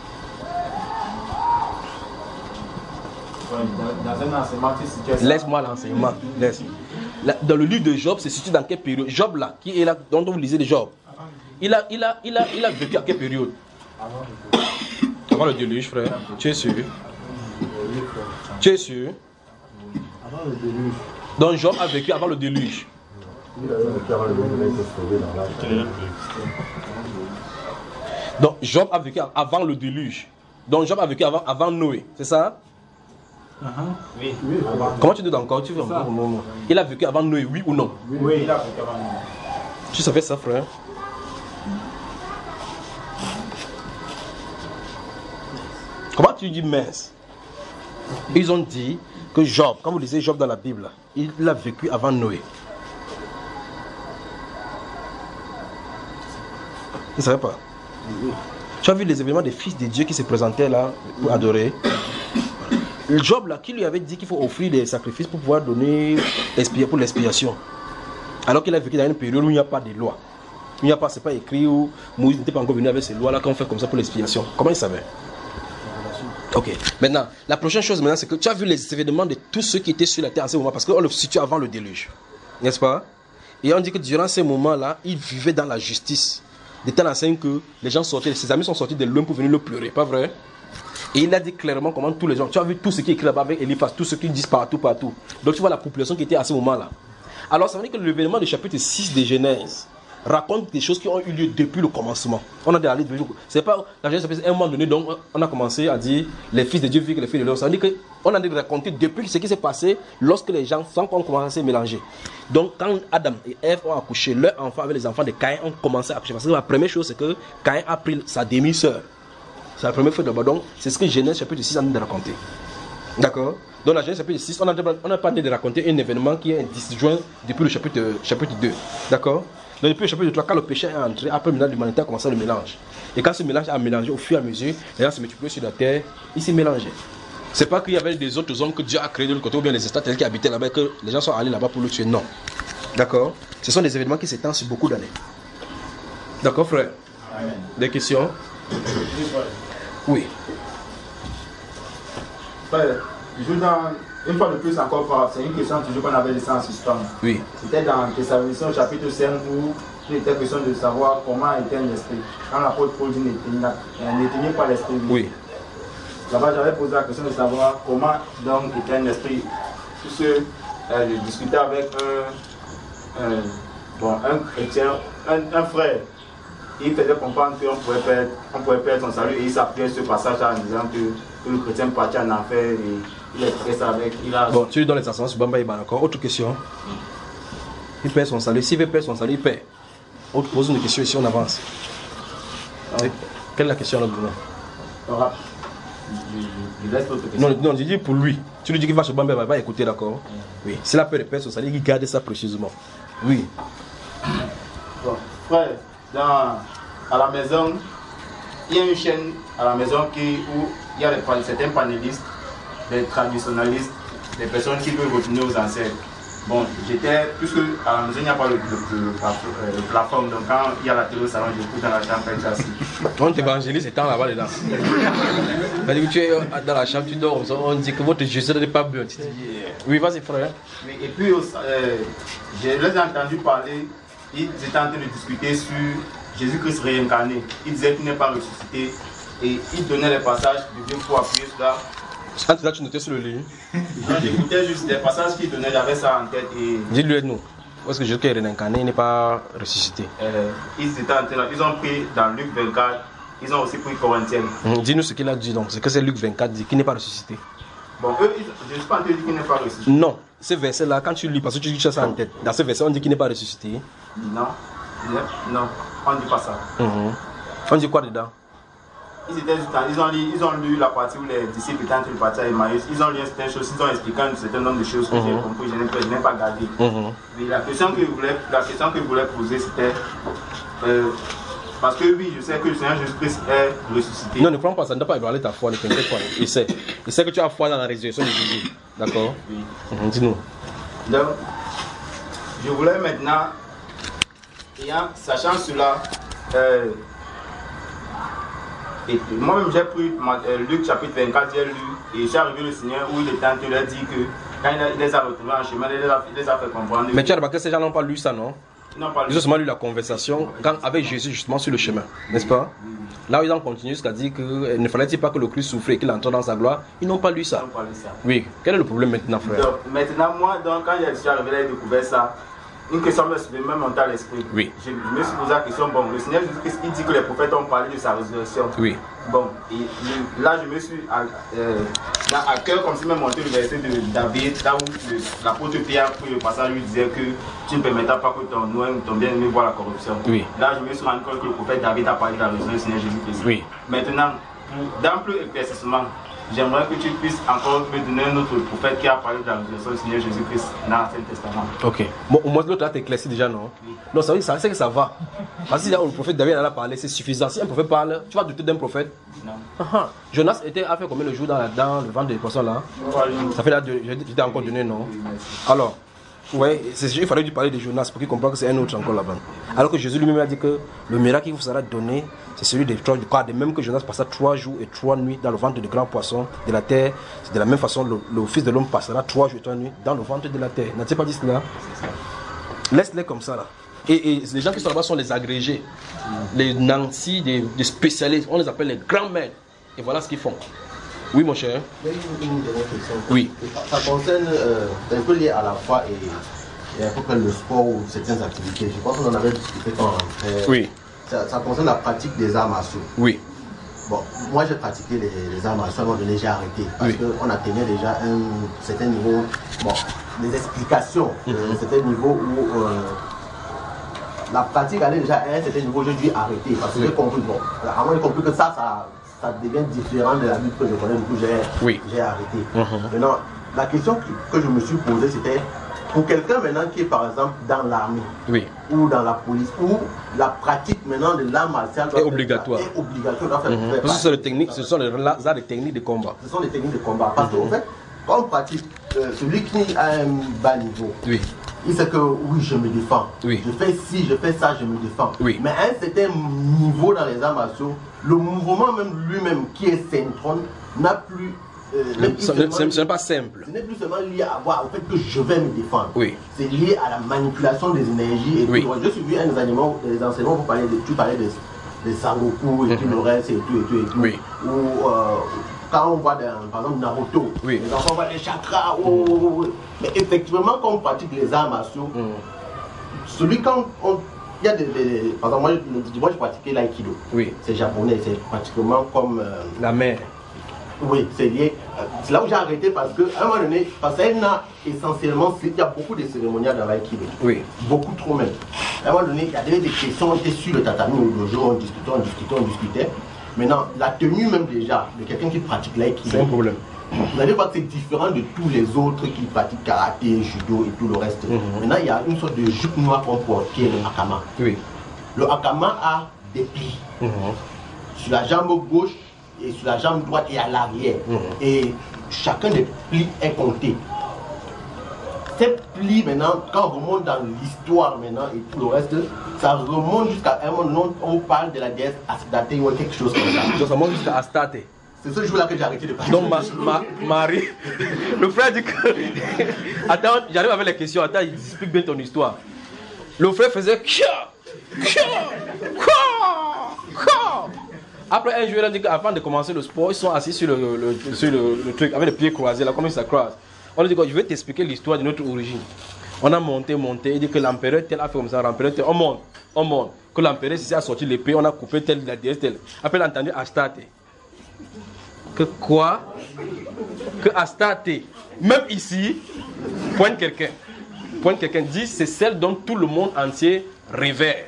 Dans un enseignement qui se situe. Laisse-moi l'enseignement. Laisse. La, dans le livre de Job, c'est situé dans quelle période? Job là, qui est là, dont vous lisez de Job, il a, il, a, il, a, il a vécu à quelle période? Avant le déluge, frère. Tu es sûr? Tu es sûr? Avant le déluge. Donc Job a vécu avant le déluge. Donc Job a vécu avant le déluge. Donc Job a vécu avant, avant Noé, c'est ça? Uh-huh. Oui. Oui. Comment tu dis encore? Tu veux encore non, non. Il a vécu avant Noé, oui ou non? Oui, oui, il a vécu avant Noé. Tu savais ça, frère? Comment tu dis mince? Ils ont dit que Job, quand vous lisez Job dans la Bible, il a vécu avant Noé. Tu ne savais pas? Oui. Tu as vu les événements des fils de Dieu qui se présentaient là pour adorer? Le Job là, qui lui avait dit qu'il faut offrir des sacrifices pour pouvoir donner pour l'expiation. Alors qu'il a vécu dans une période où il n'y a pas de loi. Il n'y a pas, c'est pas écrit, où Moïse n'était pas encore venu avec ces lois là qu'on fait comme ça pour l'expiation. Comment il savait? Ok. Maintenant, la prochaine chose maintenant, c'est que tu as vu les événements de tous ceux qui étaient sur la terre en ce moment, parce qu'on le situe avant le déluge. N'est-ce pas? Et on dit que durant ces moments-là, ils vivaient dans la justice. De telle enseigne que les gens sortaient, ses amis sont sortis de loin pour venir le pleurer, pas vrai? Et il a dit clairement comment tous les gens, tu as vu tout ce qui est écrit là-bas avec Eliphaz, tout ce qu'ils disent partout, partout. Donc tu vois la population qui était à ce moment-là. Alors ça veut dire que l'événement du chapitre six de Genèse raconte des choses qui ont eu lieu depuis le commencement. On a des allées de c'est pas la Genèse chapitre un moment donné, donc on a commencé à dire les fils de Dieu vivent les filles de l'homme. Ça veut dire qu'on a dû raconter depuis ce qui s'est passé lorsque les gens, sans qu'on commence à se mélanger. Donc quand Adam et Ève ont accouché, leurs enfants avec les enfants de Caïn ont commencé à accoucher. Parce que la première chose c'est que Caïn a pris sa demi-sœur. C'est la première fois d'abord. Donc c'est ce que Genèse chapitre six a envie de raconter. D'accord? Dans la Genèse chapitre six, on n'a pas envie de raconter un événement qui est disjoint depuis le chapitre, chapitre deux. D'accord? Donc depuis le chapitre trois, quand le péché est entré, après l'humanité a commencé le mélange. Et quand ce mélange a mélangé au fur et à mesure, les gens se multiplient sur la terre, ils s'est mélangé. C'est pas qu'il y avait des autres hommes que Dieu a créés de l'autre côté, ou bien les extraterrestres qui habitaient là-bas, que les gens sont allés là-bas pour le tuer. Non. D'accord? Ce sont des événements qui s'étendent sur beaucoup d'années. D'accord, frère? Amen. Des questions? Oui. Frère, je dans, une fois de plus encore, c'est une question toujours qu'on avait laissée en suspens. Oui. C'était dans Thessaloniciens au chapitre cinq où il était question de savoir comment était l'esprit. Quand l'apôtre Paul dit n'éteignez pas l'esprit. Oui. Là-bas, j'avais posé la question de savoir comment donc était un esprit. Puisque euh, je discutais avec un, un, bon, un chrétien, un, un frère. Il faisait comprendre qu'on pouvait perdre, on pouvait perdre son salut et il s'appuyait sur ce passage en disant que, que le chrétien partit en enfer et il expliquait ça avec. Il a... Bon, tu lui donnes les enseignements sur Bamba Iban encore. Autre question? il perd son salaire. S'il veut perdre son salaire, il perd. On te pose une question ici, on avance. Ah. Quelle est la question là maintenant? Je laisse l'autre question. Non, non, je dis pour lui. Tu lui dis qu'il va chez Bambé, il va écouter, d'accord? Oui. S'il a peur de perdre son salaire, il garde ça précisément. Oui. Bon, frère, dans, à la maison, il y a une chaîne à la maison qui, où il y a des, certains panélistes, des traditionnalistes, des personnes qui veulent retourner aux ancêtres. Bon, j'étais, puisque à la maison il n'y a pas le, le, le, le, le plafond, donc quand il y a la télé au salon, j'écoute dans la chambre, je suis assis. On t'évangélise, c'est temps là-bas dedans. C'est-à-dire que tu es dans la chambre, tu dors, on dit que votre Jésus n'est pas bien. Oui, vas-y frère. Mais, et puis, euh, je les ai entendus parler, ils étaient en train de discuter sur Jésus-Christ réincarné. Ils disaient qu'il n'est pas ressuscité et ils donnaient les passages de Dieu pour appuyer cela. Ah, là, tu notais sur le lit. J'écoutais juste des passages qu'ils donnaient, j'avais ça en tête. Et... dis-lui nous. Parce que Jésus est réincarné, il n'est pas ressuscité. Euh, ils, étaient en train, ils ont pris dans Luc vingt-quatre, ils ont aussi pris Corinthiens. Mmh, dis-nous ce qu'il a dit donc. C'est que c'est Luc vingt-quatre dit qu'il n'est pas ressuscité. Bon, eux, ils, je ne suis pas en train de dire qu'il n'est pas ressuscité. Non, ce verset-là, quand tu lis, parce que tu dis que tu as ça en tête, dans ce verset, on dit qu'il n'est pas ressuscité. Non, non, on ne dit pas ça. Mmh. On dit quoi dedans? Ils, étaient, ils, ont lu, ils ont lu la partie où les disciples étaient en train de partir à Emmaüs. Ils ont lu certaines choses, ils ont expliqué un certain nombre de choses que mmh. j'ai compris, je n'ai pas gardé. Mmh. Mais la question que je voulais, la question que je voulais poser, c'était euh, parce que oui, je sais que le Seigneur Jésus-Christ est ressuscité. Non, ne prends pas ça, ne dois pas ébranler ta foi, ne t'inquiète pas. Il sait. Il sait que tu as foi dans la résurrection de Jésus. D'accord? Oui. Mmh, dis-nous. Donc, je voulais maintenant, ayant, sachant cela, euh, et moi-même j'ai pris euh, Luc chapitre vingt-quatre, j'ai lu et j'ai arrivé le Seigneur où il était en train de leur dire que quand il, a, il les a retrouvés en chemin, il les a, il les a fait comprendre. Mais tu as remarqué que ces gens n'ont pas lu ça, non? Ils n'ont pas lu. Ils ont seulement lu la conversation quand, avec Jésus justement sur le chemin, n'est-ce pas? Là où ils ont continué jusqu'à dire qu'il ne fallait-il pas que le Christ souffre et qu'il entre dans sa gloire, ils n'ont pas lu ça. Ils n'ont pas lu ça. Oui. Quel est le problème maintenant, frère? Donc, maintenant, moi, donc, quand je suis arrivé là et découvert ça, une question me suis même montée à l'esprit. Oui. Je, je me suis posé la question, bon, le Seigneur Jésus-Christ, il dit que les prophètes ont parlé de sa résurrection. Oui. Bon, et le, là, je me suis à, euh, à cœur comme si me monté le verset de David, là où l'apôtre Pierre, pour le passage, lui disait que tu ne permettras pas que ton noyau, ton bien-aimé voit la corruption. Oui. Là, je me suis rendu compte que le prophète David a parlé de la résurrection du Seigneur Jésus-Christ. Oui. Maintenant, d'ample éclaircissement, j'aimerais que tu puisses encore me donner un autre prophète qui a parlé de la résurrection du Seigneur Jésus-Christ dans l'Ancien Testament. Ok. Bon, au moins l'autre là t'éclairci déjà, non? Oui. Non, ça veut dire que ça va. Parce que si le prophète David en a parlé, c'est suffisant. Si un prophète parle, tu vas douter d'un prophète? Non. Uh-huh. Jonas était, a fait combien de jours dans, dans le ventre de personnes là? Ça fait là, je t'ai encore donné, non? Oui, alors, ouais, il fallait lui parler de Jonas pour qu'il comprenne que c'est un autre encore là-bas. Alors que Jésus lui-même a dit que le miracle qu'il vous sera donné, c'est celui des trois du corps. De même que Jonas passa trois jours et trois nuits dans le ventre de grands poissons de la terre, c'est de la même façon le, le Fils de l'homme passera trois jours et trois nuits dans le ventre de la terre. N'a-t-il pas dit cela? Laisse-les comme ça là. Et, et les gens qui sont là-bas sont les agrégés, les Nancy, des, des spécialistes, on les appelle les grands maîtres. Et voilà ce qu'ils font. Oui, mon cher. Il y a une, une dernière question. Oui. Ça concerne, euh, c'est un peu lié à la foi et, et un peu comme le sport ou certaines activités. Je pense qu'on en avait discuté quand on rentrait. Oui. Ça, ça concerne la pratique des arts martiaux. Oui. Bon, moi j'ai pratiqué les, les arts martiaux, à un moment donné j'ai arrêté. Parce oui. qu'on atteignait déjà un certain niveau, bon, des explications, mm-hmm. un certain niveau où euh, la pratique allait déjà à un certain niveau, j'ai dû arrêter. Parce que oui. j'ai compris, bon, à moi j'ai compris que ça, ça, ça devient différent de la lutte que je connais, du coup j'ai oui. arrêté. Mm-hmm. Maintenant, la question que, que je me suis posée, c'était pour quelqu'un maintenant qui est par exemple dans l'armée oui. ou dans la police, où la pratique maintenant de l'art martial est obligatoire. Est obligatoire doit faire mm-hmm. Parce que ce sont, les techniques, ce sont les arts des techniques de combat. Ce sont les techniques de combat. Parce mm-hmm. qu'en fait, quand on pratique, euh, celui qui a un bas niveau, oui. il sait que oui, je me défends. Oui. Je fais ci, je fais ça, je me défends. Oui. Mais à un certain niveau dans les arts martiaux, le mouvement même lui-même qui est synchrone n'a plus. Euh, ce n'est pas simple. Ce n'est plus seulement lié à voir au fait que je vais me défendre. Oui. C'est lié à la manipulation des énergies. Et oui. tout. Je suis vu un des animaux, des enseignements, vous parlez de, tu parlais des de Sangoku et mm-hmm. tout le reste et tout et tout et tout. Oui. Ou euh, quand on voit des, par exemple Naruto, oui. les enfants voient les chakras. Oh, oh, oh. Mais effectivement, quand on pratique les arts martiaux, mm. celui quand on il y a des, des, par exemple, moi, je, moi je pratiquais l'aïkido. Oui. C'est japonais, c'est pratiquement comme euh, la mer. Oui, c'est lié. C'est là où j'ai arrêté parce qu'à un moment donné, parce qu'elle a essentiellement, il y a beaucoup de cérémoniales dans l'aïkido. Oui. Beaucoup trop même. À un moment donné, il y avait des questions, on était sur le tatami au dojo, on discutait, on discutait, on discutait. Maintenant, la tenue même déjà de quelqu'un qui pratique l'aïkido. C'est un problème. Vous allez voir que c'est différent de tous les autres qui pratiquent karaté, judo et tout le reste. Mm-hmm. Maintenant, il y a une sorte de jupe noire qu'on porte qui est le hakama. Oui. Le hakama a des plis. Mm-hmm. Sur la jambe gauche et sur la jambe droite et à l'arrière. Mm-hmm. Et chacun des plis est compté. Ces plis maintenant, quand on remonte dans l'histoire maintenant et tout le reste, ça remonte jusqu'à un moment où on parle de la déesse Astarte ou quelque chose comme ça. Donc ça monte jusqu'à Astarte. C'est ce jour-là que j'ai arrêté de parler. Donc, ma, ma, Marie, le frère dit que. Attends, j'arrive avec les questions. Attends, il explique bien ton histoire. Le frère faisait. Après un jour, il a dit qu'avant de commencer le sport, ils sont assis sur le, le, le, sur le, le truc, avec les pieds croisés, là, comme ils s'accroisent. On a dit que je vais t'expliquer l'histoire de notre origine. On a monté, monté, il dit que l'empereur tel a fait comme ça, l'empereur tel, on monte, on monte. Que l'empereur ici a sorti l'épée, on a coupé tel, la déesse tel. Après, il a entendu Astarte. Que quoi? Que Astarte, même ici, pointe quelqu'un. Pointe quelqu'un, dit c'est celle dont tout le monde entier révère.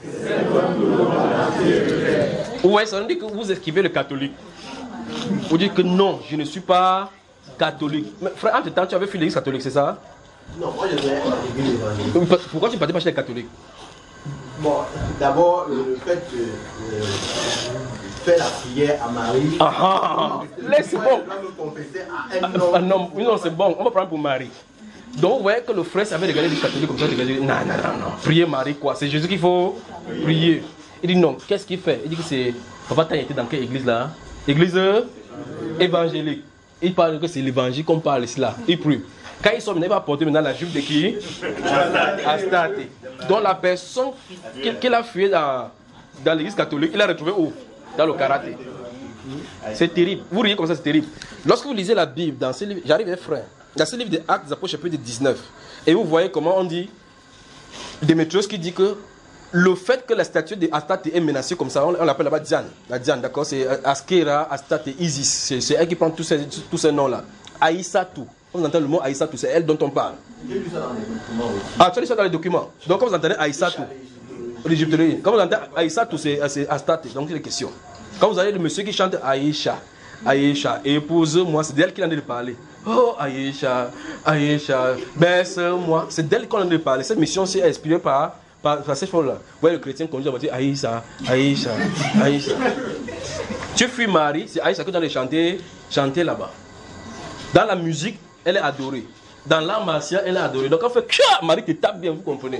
Ouais, ça veut dire que vous esquivez le catholique. Vous dites que non, je ne suis pas catholique. Mais frère, entre temps, tu avais fait l'église catholique, c'est ça? Non, moi je vais à l'église évangélique. Pourquoi tu ne partais pas chez les catholiques? Bon, d'abord, le fait de euh, faire la prière à Marie. Ah ah, laisse bon. À un homme. Ah, non, non c'est bon, on va prendre pour Marie. Donc, vous voyez que le frère savait regarder les catholiques comme ça, il dit non, non, non, non, prier Marie quoi, c'est Jésus qu'il faut prier. Il dit non, qu'est-ce qu'il fait? Il dit que c'est. Papa, t'as été dans quelle église là? Église évangélique. Il parle que c'est l'évangile qu'on parle ici là. Il prie. Quand ils sont venus, il va porter maintenant la jupe de qui? Astarte. Donc la personne qu'il a fui dans, dans l'église catholique, il l'a retrouvé où? Dans le karaté. C'est terrible. Vous riez comme ça, c'est terrible. Lorsque vous lisez la Bible, dans ce livre, j'arrive à frère, dans ce livre des Actes des Apôtres, chapitre dix-neuf, et vous voyez comment on dit, Démétrios qui dit que le fait que la statue d'Astarte est menacée comme ça, on, on l'appelle là-bas Diane. La Diane, d'accord? C'est Askera, Astarte, Isis. C'est elle qui prend tous ces, tous ces noms-là. Aïssatou. Quand vous entendez le mot Aïssatou, c'est elle dont on parle. J'ai lu ça dans les documents aussi. Ah, tu as lu ça dans les documents. Donc, quand vous entendez Aïssatou, l'Égyptologie, quand vous entendez Aïssatou, c'est Astarte. Donc, c'est les questions. Quand vous avez le monsieur qui chante Aïcha, Aïcha, épouse-moi, c'est d'elle qu'il en a de parler. Oh, Aïcha, Aïcha, baisse-moi. C'est d'elle qu'on en a de parler. Cette mission-ci est inspirée par. Par, par cette chose-là, vous voyez le chrétien conduit, on va dire Aïcha, Aïcha, Aïcha. Tu fuis Marie, c'est Aïcha que tu as chanter, chanter là-bas. Dans la musique, elle est adorée. Dans l'art martial, elle est adorée. Donc on fait Marie te tape bien, vous comprenez.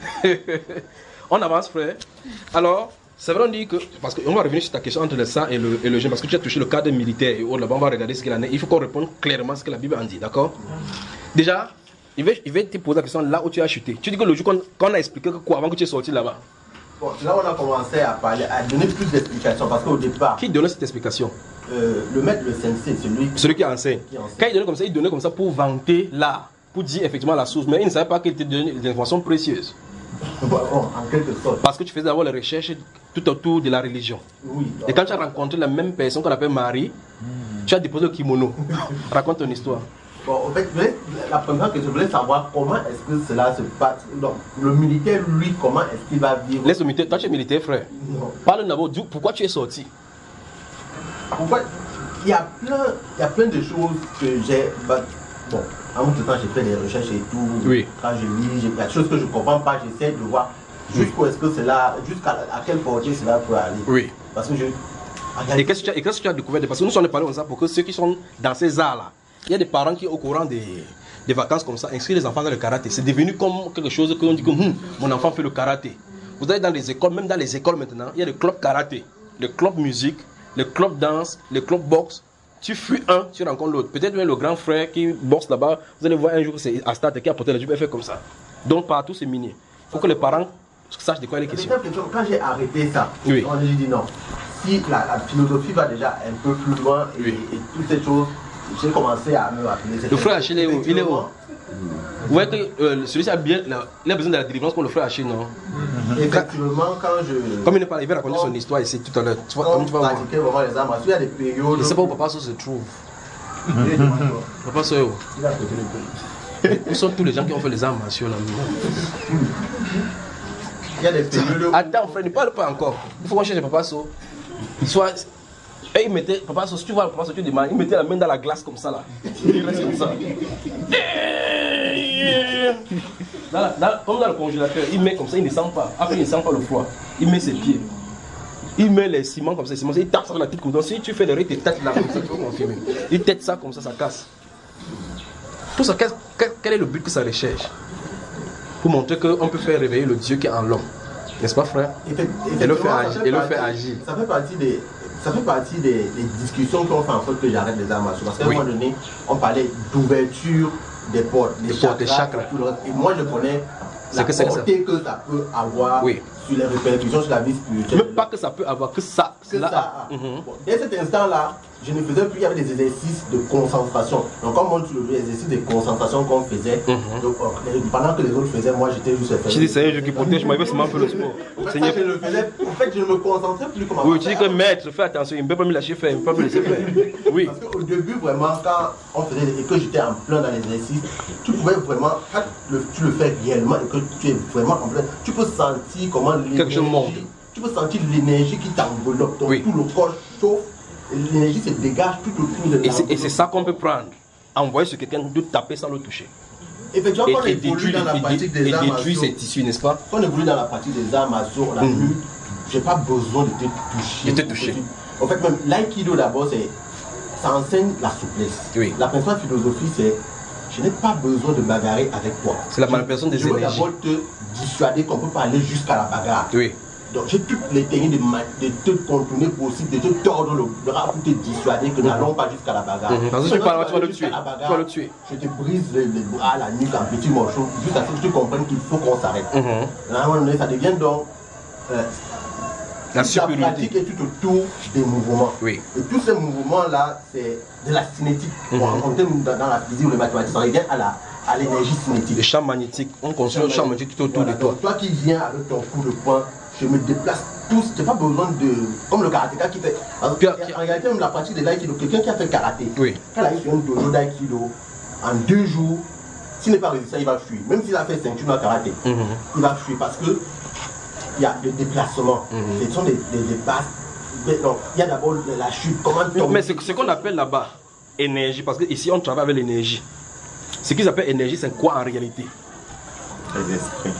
On avance, frère. Alors, c'est vrai, on dit que. Parce qu'on va revenir sur ta question entre le sang et le, et le jeûne, parce que tu as touché le cadre militaire et autres là-bas, on va regarder ce qu'il en est. Il faut qu'on réponde clairement à ce que la Bible en dit, d'accord? Déjà, il va, il va te poser la question là où tu as chuté. Tu dis que le jour qu'on qu a expliqué que quoi avant que tu es sorti là-bas? Bon, là on a commencé à parler, à donner plus d'explications parce qu'au départ. Qui donnait cette explication? euh, Le maître, le sensei, celui, celui qui enseigne. Qui enseigne. Quand il donnait comme ça, il donnait comme ça pour vanter l'art, pour dire effectivement la source. Mais il ne savait pas qu'il te donnait des informations précieuses. Bon, en quelque sorte. Parce que tu faisais d'abord les recherches tout autour de la religion. Oui. Et quand tu as rencontré la même personne qu'on appelle Marie, mmh. tu as déposé le kimono. Raconte ton histoire. Bon, en fait, la première que je voulais savoir, comment est-ce que cela se passe? Donc, le militaire, lui, comment est-ce qu'il va vivre? Laisse le militaire. Toi, tu es militaire, frère. Non. Parle d'abord. Pourquoi tu es sorti? Pourquoi? Il y a plein, il y a plein de choses que j'ai. Bah, bon, en même temps, j'ai fait des recherches et tout. Oui. Quand je lis, il y a des choses que je ne comprends pas, j'essaie de voir jusqu'où est-ce que cela, jusqu'à à quelle portée cela peut aller. Oui. Parce que je. Et qu'est-ce que tu as, qu'est-ce que tu as découvert? Parce que nous sommes parlé comme ça pour que ceux qui sont dans ces arts-là, il y a des parents qui, au courant des, des vacances comme ça, inscrivent les enfants dans le karaté. C'est devenu comme quelque chose qu'on dit que hm, mon enfant fait le karaté. Vous allez dans les écoles, même dans les écoles maintenant, il y a le club karaté, le club musique, le club danse, le club boxe. Tu fuis un, tu rencontres l'autre. Peut-être même le grand frère qui boxe là-bas, vous allez voir un jour que c'est Astarte qui a porté la jupe et fait comme ça. Donc partout c'est minier. Il faut que les parents sachent de quoi il est question. Quand j'ai arrêté ça, oui. j'ai dit non. Si la, la philosophie va déjà un peu plus loin et, oui. et toutes ces choses, j'ai commencé à me rappeler. Le frère Achille est où? Il est où? Vous voyez que euh, celui-ci a bien, la, il a besoin de la délivrance pour le frère Achille, non? Effectivement, quand je. Comme il n'est pas, il va raconter son histoire ici tout à l'heure. Tu vois, Quand comme tu vas voir. pratiquais vraiment les armes, il y a des périodes. Je ne sais pas où Papa So se trouve. Papa So est où? Il a pété le peu. Où sont tous les gens qui ont fait les armes martiaux là? Il y a des périodes. Attends, frère, ne parle pas encore. Il faut qu'on cherche Papa So. Il soit. Et il mettait, Papa So, si tu vois Papa So, tu demandes, il mettait la main dans la glace comme ça là. Il reste comme ça. Dans la, dans, comme dans le congélateur, il met comme ça, il ne sent pas. Après, il ne sent pas le froid. Il met ses pieds. Il met les ciments comme ça, les ciments, il tape ça dans la petite coudon. Si tu fais le riz, tu têtes là comme ça, tu peux confirmer. Il tête ça comme ça, ça casse. Tout ça, quel, quel est le but que ça recherche? Pour montrer qu'on peut faire réveiller le Dieu qui est en l'homme. N'est-ce pas, frère? Et le fait agir. Et le fait agir. Ça fait partie des. Ça fait partie des, des discussions qui ont fait en sorte que j'arrête les armes martiaux. Parce qu'à Oui. un moment donné, on parlait d'ouverture des portes, des, Des portes, des chakras. et tout le reste. Et moi, je connais C'est la que c'est que portée que ça peut avoir Oui. sur les répercussions sur la vie spirituelle. Même pas que ça peut avoir, que ça. Que là, ça a. Mhm. Bon, dès cet instant-là, je ne faisais plus, il y avait des exercices de concentration. Donc, comme on dit, les exercices de concentration qu'on faisait, Mhm. donc, euh, pendant que les autres faisaient, moi j'étais juste. Je dis, c'est un jeu qui protège, moi, il veut seulement faire le sport. En fait, Seigneur. ça, je le faisais. En fait, je ne me concentrais plus comme avant. Oui, tu dis que maître, fais attention, il ne peut pas me lâcher faire, il ne peut pas me laisser faire. Oui. Parce qu'au début, vraiment, quand on faisait et que j'étais en plein dans l'exercice, tu pouvais vraiment, quand le- tu le fais réellement et que tu es vraiment en plein, tu peux sentir comment Quelque chose monte. l'énergie, tu peux sentir l'énergie qui t'enveloppe. Donc Oui. tout le corps chauffe, et l'énergie se dégage tout autour de Et c'est, et l'enveloppe. c'est ça qu'on peut prendre. Envoyer sur quelqu'un, de taper sans le toucher. Effectivement, Et, quand on et évolue détruire, dans la et pratique dé- des et arts détruire martiaux, ses tissus, n'est-ce pas? quand on évolue dans la pratique des arts martiaux, on a Mhm. vu, j'ai pas besoin de te toucher. De te toucher. En fait, même l'aïkido d'abord, c'est, ça enseigne la souplesse. Oui. La principale philosophie, c'est, je n'ai pas besoin de bagarrer avec toi. C'est la manipulation des Je veux énergies. d'abord te dissuader qu'on peut pas aller jusqu'à la bagarre. Oui. Donc j'ai toutes les techniques de, ma- de te contourner possible, de te tordre le bras pour te dissuader que nous n'allons pas jusqu'à la bagarre. Mhm. Parce que Si tu parles, maintenant tu vas le aller jusqu'à tuer. la bagarre, Tu vas le tuer. Je te brise les, les bras, la nuque en petits morceaux, jusqu'à ce que tu comprennes qu'il faut qu'on s'arrête. Mhm. À un moment donné, ça devient donc euh, La la supériorité. pratique est tout autour des mouvements. Oui. Et tous ces mouvements-là, c'est de la cinétique. Mhm. Bon, en termes dans, dans la physique ou les mathématiques, ça revient à la à l'énergie cinétique. Le champ magnétique, on construit un champ magnétique tout autour Voilà, de toi. donc toi qui viens avec ton coup de poing, je me déplace tous, j'ai pas besoin de. Comme le karatéka qui fait. En, Puis, en réalité, même la pratique de l'aïkido, quelqu'un qui a fait le karaté, Oui. quand il arrive sur un dojo d'aïkido, en deux jours, s'il n'est pas résistant, il va fuir. Même s'il a fait ceinture dans le karaté, Mhm. il va fuir parce que il y a des déplacements. Mhm. Ce sont des, des, des bases. Mais non, il y a d'abord la chute. Comment tomber. Mais c'est ce qu'on appelle là-bas énergie, parce qu'ici on travaille avec l'énergie. Ce qu'ils appellent énergie, c'est quoi en réalité? Les esprits.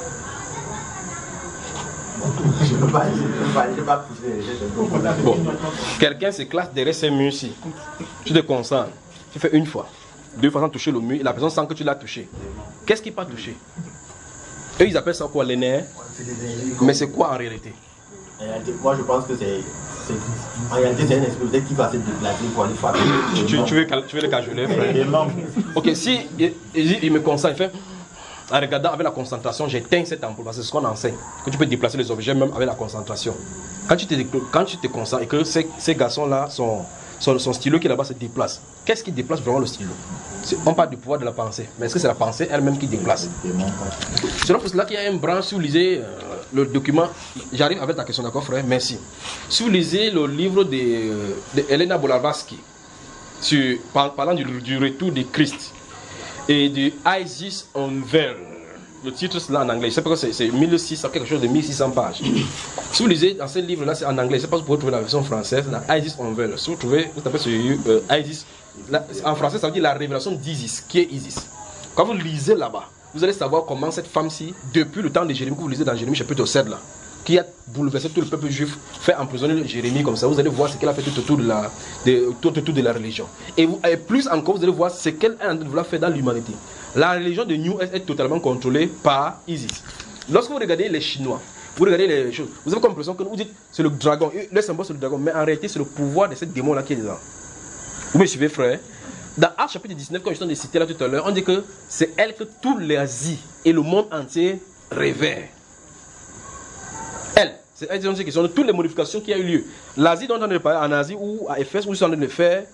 Je ne peux pas, je ne peux pas, je ne peux pas pousser les gestes, je ne peux pas. Bon, quelqu'un se classe derrière ces murs ici. Tu te concentres. Tu fais une fois, deux fois sans toucher le mur et la personne sent que tu l'as touché. Qu'est-ce qui pas touché? Eux, ils appellent ça quoi? L'énergie. C'est des énergies. Mais c'est quoi en réalité? En réalité, moi je pense que c'est. c'est- En réalité, c'est un esprit peut-être qui va se déplacer pour aller faire. Tu, tu- tu veux, cal- tu veux le cajoler, frère? Les membres. Ok, si il, il- il me concentre, il fait. En regardant avec la concentration, j'éteins cette ampoule parce que c'est ce qu'on enseigne. Que tu peux déplacer les objets même avec la concentration. Quand tu te, quand tu te concentres et que ces, ces garçons-là, son, son, son stylo qui est là-bas se déplace, qu'est-ce qui déplace vraiment le stylo? C'est- On parle du pouvoir de la pensée, mais est-ce que c'est la pensée elle-même qui déplace? C'est pour cela qu'il y a une branche, si vous lisez euh, le document, j'arrive avec ta question, d'accord frère? Merci. Si vous lisez le livre de, euh, de Elena Blavatsky, sur, par- parlant du, du retour de Christ, et du Isis Unveiled, le titre c'est là en anglais, je sais pas que c'est c'est mille six cents, quelque chose de mille six cents pages. Si vous lisez dans ce livre là, c'est en anglais, je sais pas si vous pouvez trouver la version française, la Isis Unveiled. Si vous trouvez, vous tapez sur euh, Isis, la- en français ça veut dire la révélation d'Isis, qui est Isis. Quand vous lisez là-bas, vous allez savoir comment cette femme-ci, depuis le temps de Jérémie, que vous lisez dans Jérémie chapitre sept là, qui a bouleversé tout le peuple juif, fait emprisonner Jérémie comme ça, vous allez voir ce qu'elle a fait tout autour de la, de, tout autour de la religion. Et, vous, et plus encore, vous allez voir ce qu'elle est en train de vouloir faire dans l'humanité. La religion de New Age est totalement contrôlée par Isis. Lorsque vous regardez les Chinois, vous regardez les choses, vous avez comme l'impression que vous dites c'est le dragon, le symbole c'est le dragon, mais en réalité c'est le pouvoir de cette démon-là qui est dedans. Vous me suivez, frère? Dans Actes chapitre dix-neuf, quand je t'ai cité là tout à l'heure, on dit que c'est elle que toute l'Asie et le monde entier révèrent. Elle, c'est elle qui sont toutes les modifications qui ont eu lieu. L'Asie dont on a parlé en Asie ou à Éphèse, où ils sont en train de le faire,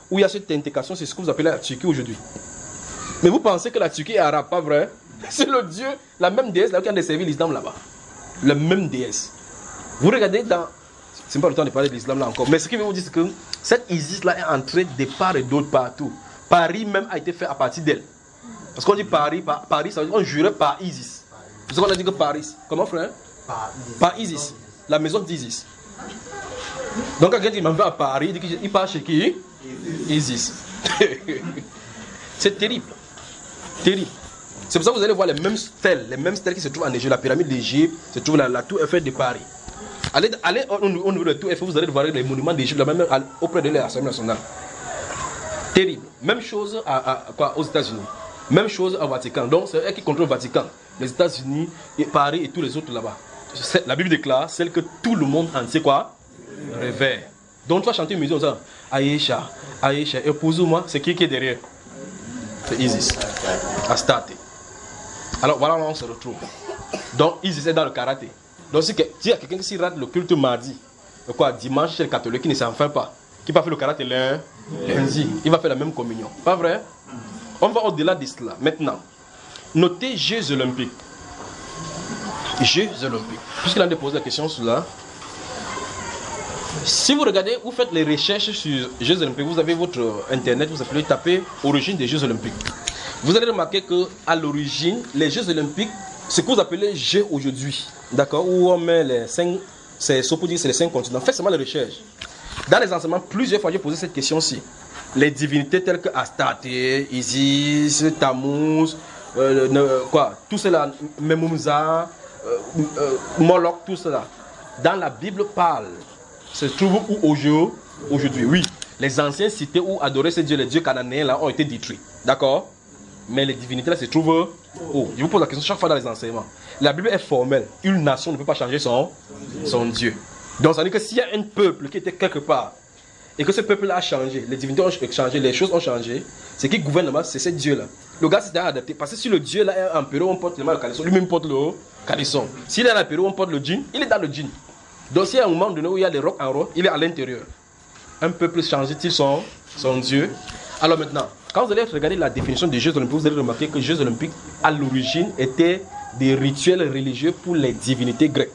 où il y a cette intégration, c'est ce que vous appelez la Turquie aujourd'hui. Mais vous pensez que la Turquie est arabe, pas vrai? C'est le Dieu, la même déesse là qui a desservi l'islam là-bas. La même déesse. Vous regardez dans... C'est pas le temps de parler de l'islam là encore. Mais ce qui veut vous dire, c'est que cette Isis là est entrée de part et d'autre partout. Paris même a été fait à partir d'elle. Parce qu'on dit Paris, par, Paris, ça veut dire on jurait par Isis. C'est ce qu'on a dit que Paris. Comment frère? Par Isis. Par Isis. La maison d'Isis. Donc quand quelqu'un dit, m'en va à Paris, il, dit il part chez qui? Isis. C'est terrible. Terrible. C'est pour ça que vous allez voir les mêmes stèles, les mêmes stèles qui se trouvent en Égypte. La pyramide d'Égypte, se trouve la, la tour Eiffel de Paris. Allez, allez au, au niveau de la tour Eiffel, vous allez voir les monuments d'Égypte, même auprès de l'Assemblée nationale. Terrible. Même chose à, à, quoi, aux États-Unis. Même chose au Vatican. Donc c'est eux qui contrôlent le Vatican. Les États-Unis, et Paris et tous les autres là-bas. La Bible déclare celle que tout le monde entier quoi révère. Donc tu vas chanter une musique comme ça. Aïcha, Aïcha, épouse-moi, c'est qui qui est derrière? C'est Isis. Astarte. Alors voilà où on se retrouve. Donc Isis est dans le karaté. Donc si il y a quelqu'un qui rate le culte mardi, quoi, dimanche chez le catholique qui ne s'en fait pas, qui va faire le karaté lundi, il va faire la même communion. Pas vrai? On va au-delà de cela. Maintenant, notez Jeux olympiques. Jeux olympiques. Puisqu'il a déposé la question sur là. Si vous regardez, vous faites les recherches sur Jeux olympiques, vous avez votre internet, vous appelez taper origine des Jeux olympiques. Vous allez remarquer qu'à l'origine, les Jeux olympiques, ce que vous appelez Jeux aujourd'hui, d'accord, où on met les cinq, c'est pour dire c'est les cinq continents. Faites seulement les recherches. Dans les enseignements, plusieurs fois j'ai posé cette question-ci. Les divinités telles que Astarte, Isis, Tammuz, euh, quoi, tout cela, Memumza, euh, euh, Moloch, tout cela, dans la Bible parle. Se trouve où aujourd'hui? Oui, les anciennes cités où adorer ces dieux, les dieux cananéens là, ont été détruits. D'accord? Mais les divinités là se trouvent où? Je vous pose la question chaque fois dans les enseignements. La Bible est formelle. Une nation ne peut pas changer son, son Dieu. Donc ça veut dire que s'il y a un peuple qui était quelque part et que ce peuple là a changé, les divinités ont changé, les choses ont changé, ce qui gouverne là-bas, c'est ce Dieu là. Le gars s'est adapté. Parce que si le Dieu là est empereur, on porte le calisson, lui-même porte le calisson. S'il est empereur, on porte le djinn, il est dans le djinn. Donc s'il y a un moment donné où il y a des rocs en roc, il est à l'intérieur. Un peuple change-t-il son, son Dieu? Alors maintenant, quand vous allez regarder la définition des Jeux olympiques, vous allez remarquer que les Jeux olympiques, à l'origine, étaient des rituels religieux pour les divinités grecques.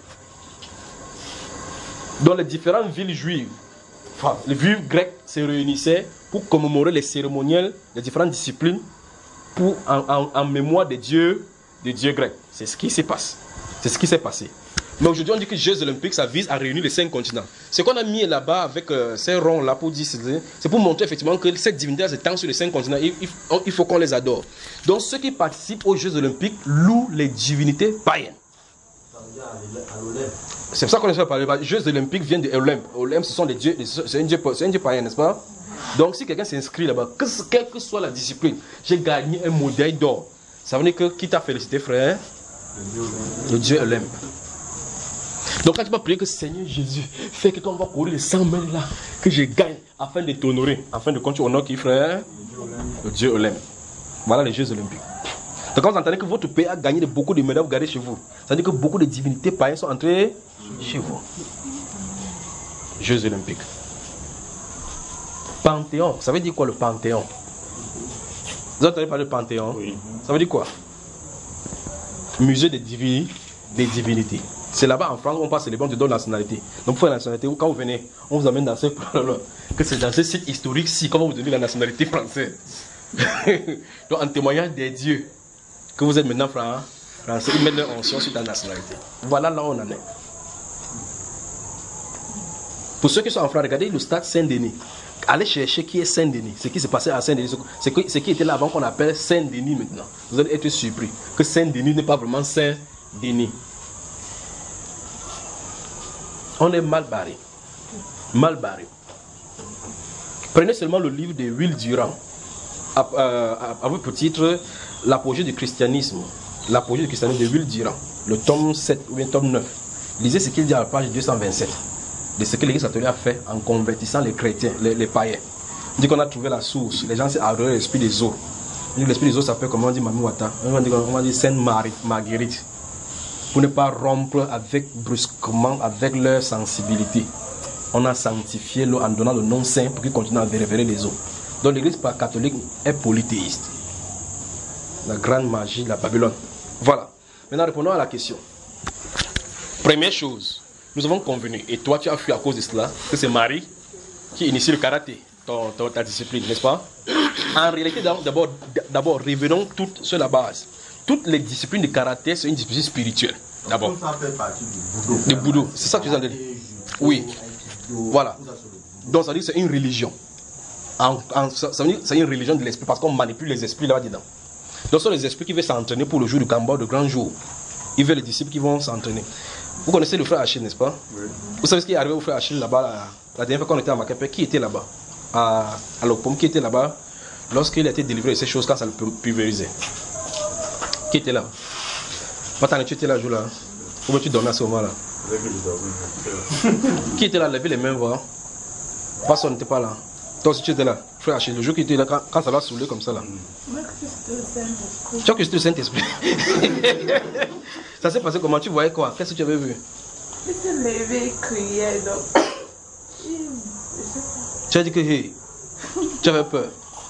Dans les différentes villes juives, enfin, les villes grecques se réunissaient pour commémorer les cérémoniels, les différentes disciplines, pour, en, en, en mémoire des dieux, des dieux grecs. C'est ce qui se passe. C'est ce qui s'est passé. Mais aujourd'hui, on dit que les Jeux olympiques, ça vise à réunir les cinq continents. Ce qu'on a mis là-bas avec euh, ces ronds-là pour dire, c'est pour montrer effectivement que cette divinité s'étend sur les cinq continents. Il, il, il faut qu'on les adore. Donc ceux qui participent aux Jeux olympiques louent les divinités païennes. C'est pour ça qu'on les fait parler. Les Jeux olympiques viennent de Olympe. Olympe, ce sont des dieux, c'est un dieu, c'est un dieu païen, n'est-ce pas? Donc si quelqu'un s'inscrit là-bas, que, quelle que soit la discipline, j'ai gagné un médaille d'or. Ça veut dire que qui t'a félicité, frère? Le dieu Olympe. Donc quand tu vas prier que Seigneur Jésus, fais que quand on va courir les cent mètres là, que je gagne afin de t'honorer, afin de continuer honore qui frère? Le Dieu Olympe. Voilà les Jeux olympiques. Donc quand vous entendez que votre pays a gagné beaucoup de médailles, vous gardez chez vous. Ça veut dire que beaucoup de divinités païennes sont entrées chez vous. Jeux olympiques. Panthéon, ça veut dire quoi le Panthéon? Vous entendez parler de Panthéon? Oui. Ça veut dire quoi? Musée des, divi des divinités. C'est là-bas en France où on passe les bancs de donner la nationalité. Donc, pour la nationalité, quand vous venez, on vous amène dans ce que c'est dans ce site historique-ci, comment vous donnez la nationalité française. Donc, en témoignage des dieux, que vous êtes maintenant français, ils mettent leur onction sur ta nationalité. Voilà là où on en est. Pour ceux qui sont en France, regardez le stade Saint-Denis. Allez chercher qui est Saint-Denis. Ce qui s'est passé à Saint-Denis, ce qui était là avant qu'on appelle Saint-Denis maintenant. Vous allez être surpris que Saint-Denis n'est pas vraiment Saint-Denis. On est mal barré. Mal barré. Prenez seulement le livre de Will Durand, avec pour titre L'apogée du christianisme. L'apogée du christianisme de Will Durand, le tome sept ou bien tome neuf. Lisez ce qu'il dit à la page deux cent vingt-sept. De ce que l'Église catholique a fait en convertissant les chrétiens, les, les païens. On dit qu'on a trouvé la source. Les gens s'est adoré l'esprit des eaux. L'esprit des eaux s'appelle, comment on dit, Mamie Wata. On dit, on dit Sainte Marie, Marguerite. Pour ne pas rompre avec brusquement avec leur sensibilité. On a sanctifié l'eau en donnant le nom saint pour qu'ils continuent à révérer les eaux. Donc l'église catholique est polythéiste. La grande magie de la Babylone. Voilà. Maintenant, répondons à la question. Première chose, nous avons convenu, et toi tu as fui à cause de cela, que c'est Marie qui initie le karaté, ton, ton, ta discipline, n'est-ce pas? En réalité, d'abord, d'abord, revenons toutes sur la base. Toutes les disciplines de karaté, c'est une discipline spirituelle. D'abord. Ça fait partie du Budo. Du Budo, c'est ça que tu as dit. Oui. Voilà. Donc ça veut dire que c'est une religion. En, en, ça veut dire que c'est une religion de l'esprit parce qu'on manipule les esprits là-dedans. Donc ce sont les esprits qui veulent s'entraîner pour le jour du combat, de grand jour. Ils veulent les disciples qui vont s'entraîner. Vous connaissez le frère Achille, n'est-ce pas? Oui. Vous savez ce qui est arrivé au frère Achille là-bas, la, la dernière fois qu'on était à Macapé? Qui était là-bas? À, à l'Opom, qui était là-bas lorsqu'il a été délivré de ces choses quand ça le pulvérisait? Qui était là? Pas tu étais là, jour là? Où tu dormais à ce moment-là? Qui était là? Levez les mains, voir. Personne n'était pas là. Toi aussi tu étais là, frère Achille, le jour qui était là, quand, quand ça va saouler comme ça là. Moi, que c'était le Saint-Esprit. Tu as que c'était le Saint-Esprit. Ça s'est passé comment? Tu voyais quoi? Qu'est-ce que tu avais vu? Il s'est levé et criait, donc. Tu as dit que hey, tu avais peur.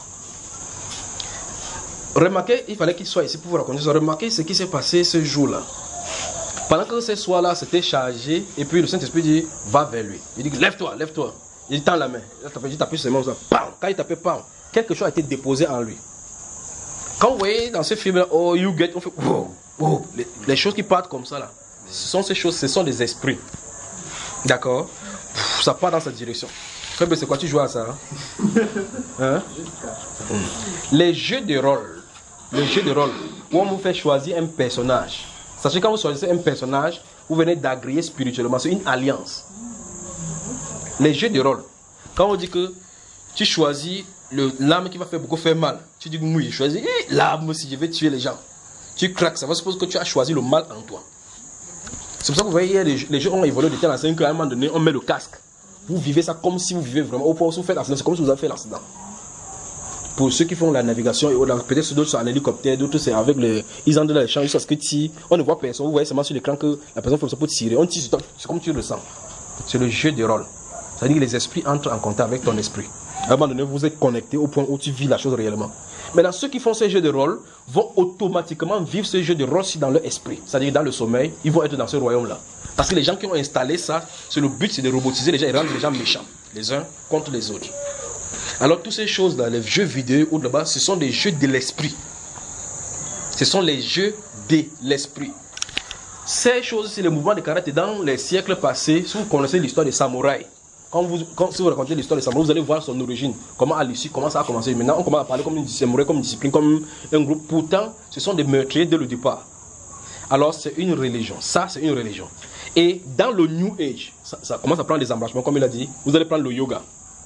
Remarquez, il fallait qu'il soit ici pour vous raconter ça. Remarquez ce qui s'est passé ce jour-là. Pendant que ce soir-là c'était chargé, et puis le Saint-Esprit dit, va vers lui. Il dit, lève-toi, lève-toi. Il tend la main. Il tapait ses mains, quand il tapait, pam, quelque chose a été déposé en lui. Quand vous voyez dans ce film-là, oh, you get, on fait, wow, wow, les, les choses qui partent comme ça, là, ce sont ces choses, ce sont des esprits. D'accord? Ça part dans cette direction. C'est quoi, tu joues à ça? Hein? Hein? Les jeux de rôle, les jeux de rôle, où on vous fait choisir un personnage. Sachez que quand vous choisissez un personnage, vous venez d'agréer spirituellement. C'est une alliance. Les jeux de rôle, quand on dit que tu choisis l'âme qui va faire beaucoup faire mal, tu dis oui, je choisis eh, l'âme si je vais tuer les gens. Tu craques, ça va supposer que tu as choisi le mal en toi. C'est pour ça que vous voyez, les, les jeux ont évolué de tel en cinq qu'à un moment donné, on met le casque. Vous vivez ça comme si vous vivez vraiment. Au point où vous faites l'accident, c'est comme si vous avez fait l'accident. Pour ceux qui font la navigation, peut-être d'autres sont en hélicoptère, d'autres c'est avec les. Ils entrent dans les champs, ils sont ce que tirent. On ne voit personne, vous voyez seulement sur l'écran que la personne fait ça pour tirer. On tire sur toi, c'est comme tu le sens. C'est le jeu de rôle. C'est-à-dire que les esprits entrent en contact avec ton esprit. À un moment donné, vous êtes connecté au point où tu vis la chose réellement. Maintenant, ceux qui font ces jeux de rôle vont automatiquement vivre ce jeu de rôle dans leur esprit. C'est-à-dire dans le sommeil, ils vont être dans ce royaume-là. Parce que les gens qui ont installé ça, c'est le but, c'est de robotiser les gens et rendre les gens méchants, les uns contre les autres. Alors, toutes ces choses-là, les jeux vidéo ou là-bas, ce sont des jeux de l'esprit. Ce sont les jeux de l'esprit. Ces choses, c'est le mouvement de karaté dans les siècles passés. Si vous connaissez l'histoire des samouraïs, quand vous, quand, si vous racontez l'histoire des samouraïs, vous allez voir son origine, comment à l'issue, comment ça a commencé. Maintenant, on commence à parler comme une samouraï, comme une discipline, comme un groupe. Pourtant, ce sont des meurtriers dès le départ. Alors, c'est une religion. Ça, c'est une religion. Et dans le New Age, ça, ça commence à prendre des embranchements, comme il a dit. Vous allez prendre le yoga.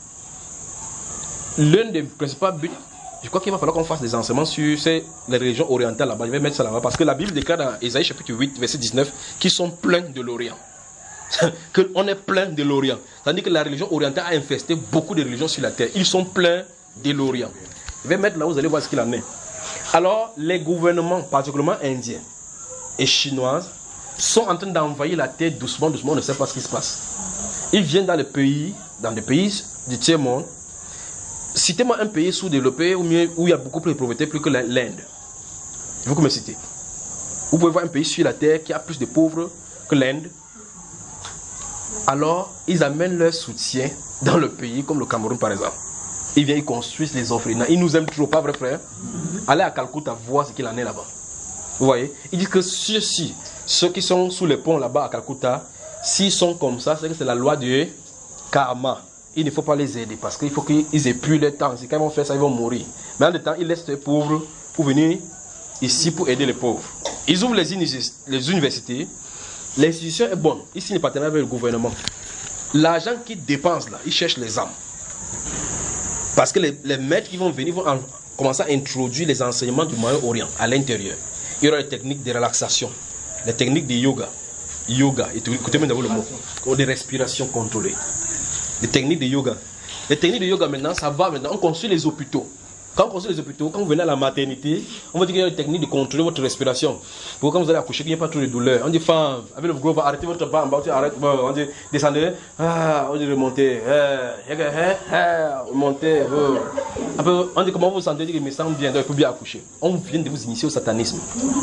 L'un des principaux buts, je crois qu'il va falloir qu'on fasse des enseignements sur ces, les religions orientales là-bas. Je vais mettre ça là-bas parce que la Bible déclare dans Ésaïe chapitre huit, verset dix-neuf, qu'ils sont pleins de l'Orient. Qu'on est plein de l'Orient. C'est-à-dire que la religion orientale a infesté beaucoup de religions sur la terre. Ils sont pleins de l'Orient. Je vais mettre là, vous allez voir ce qu'il en est. Alors, les gouvernements, particulièrement indiens et chinois, sont en train d'envahir la terre doucement, doucement, on ne sait pas ce qui se passe. Ils viennent dans les pays, dans des pays du tiers-monde. Citez-moi un pays sous-développé où il y a beaucoup plus de pauvreté plus que l'Inde. Il faut que me citez. Vous pouvez voir un pays sur la terre qui a plus de pauvres que l'Inde. Alors, ils amènent leur soutien dans le pays, comme le Cameroun par exemple. Ils viennent, ils construisent les orphelinats. Ils nous aiment toujours, pas vrai frère? Allez à Calcutta voir ce qu'il en est là-bas. Vous voyez? Ils disent que ceux-ci, ceux qui sont sous les ponts là-bas à Calcutta, s'ils sont comme ça, c'est que c'est la loi de karma. Il ne faut pas les aider parce qu'il faut qu'ils aient plus le temps. C'est quand ils vont faire ça, ils vont mourir. Mais en même temps, ils laissent les pauvres pour venir ici pour aider les pauvres. Ils ouvrent les, les universités. L'institution est bonne. Ils signent des partenariats avec le gouvernement. L'argent qu'ils dépensent là, ils cherchent les âmes. Parce que les, les maîtres qui vont venir vont en, commencer à introduire les enseignements du Moyen-Orient à l'intérieur. Il y aura les techniques de relaxation, les techniques de yoga. Yoga, écoutez-moi d'abord le mot. Ou de respiration contrôlée. Les techniques de yoga. Les techniques de yoga maintenant, ça va maintenant. On construit les hôpitaux. Quand on construit les hôpitaux, quand vous venez à la maternité, on va dire qu'il y a une technique de contrôler votre respiration. Pour quand vous allez accoucher, qu'il n'y ait pas trop de douleur. On dit, femme, avec le gros, arrêtez votre pas en bas, arrêtez, on dit, descendez, ah, on dit, remontez, eh, eh, montez, oh. On dit, comment vous vous sentez, il me semble bien, donc il faut bien accoucher. On vient de vous initier au satanisme.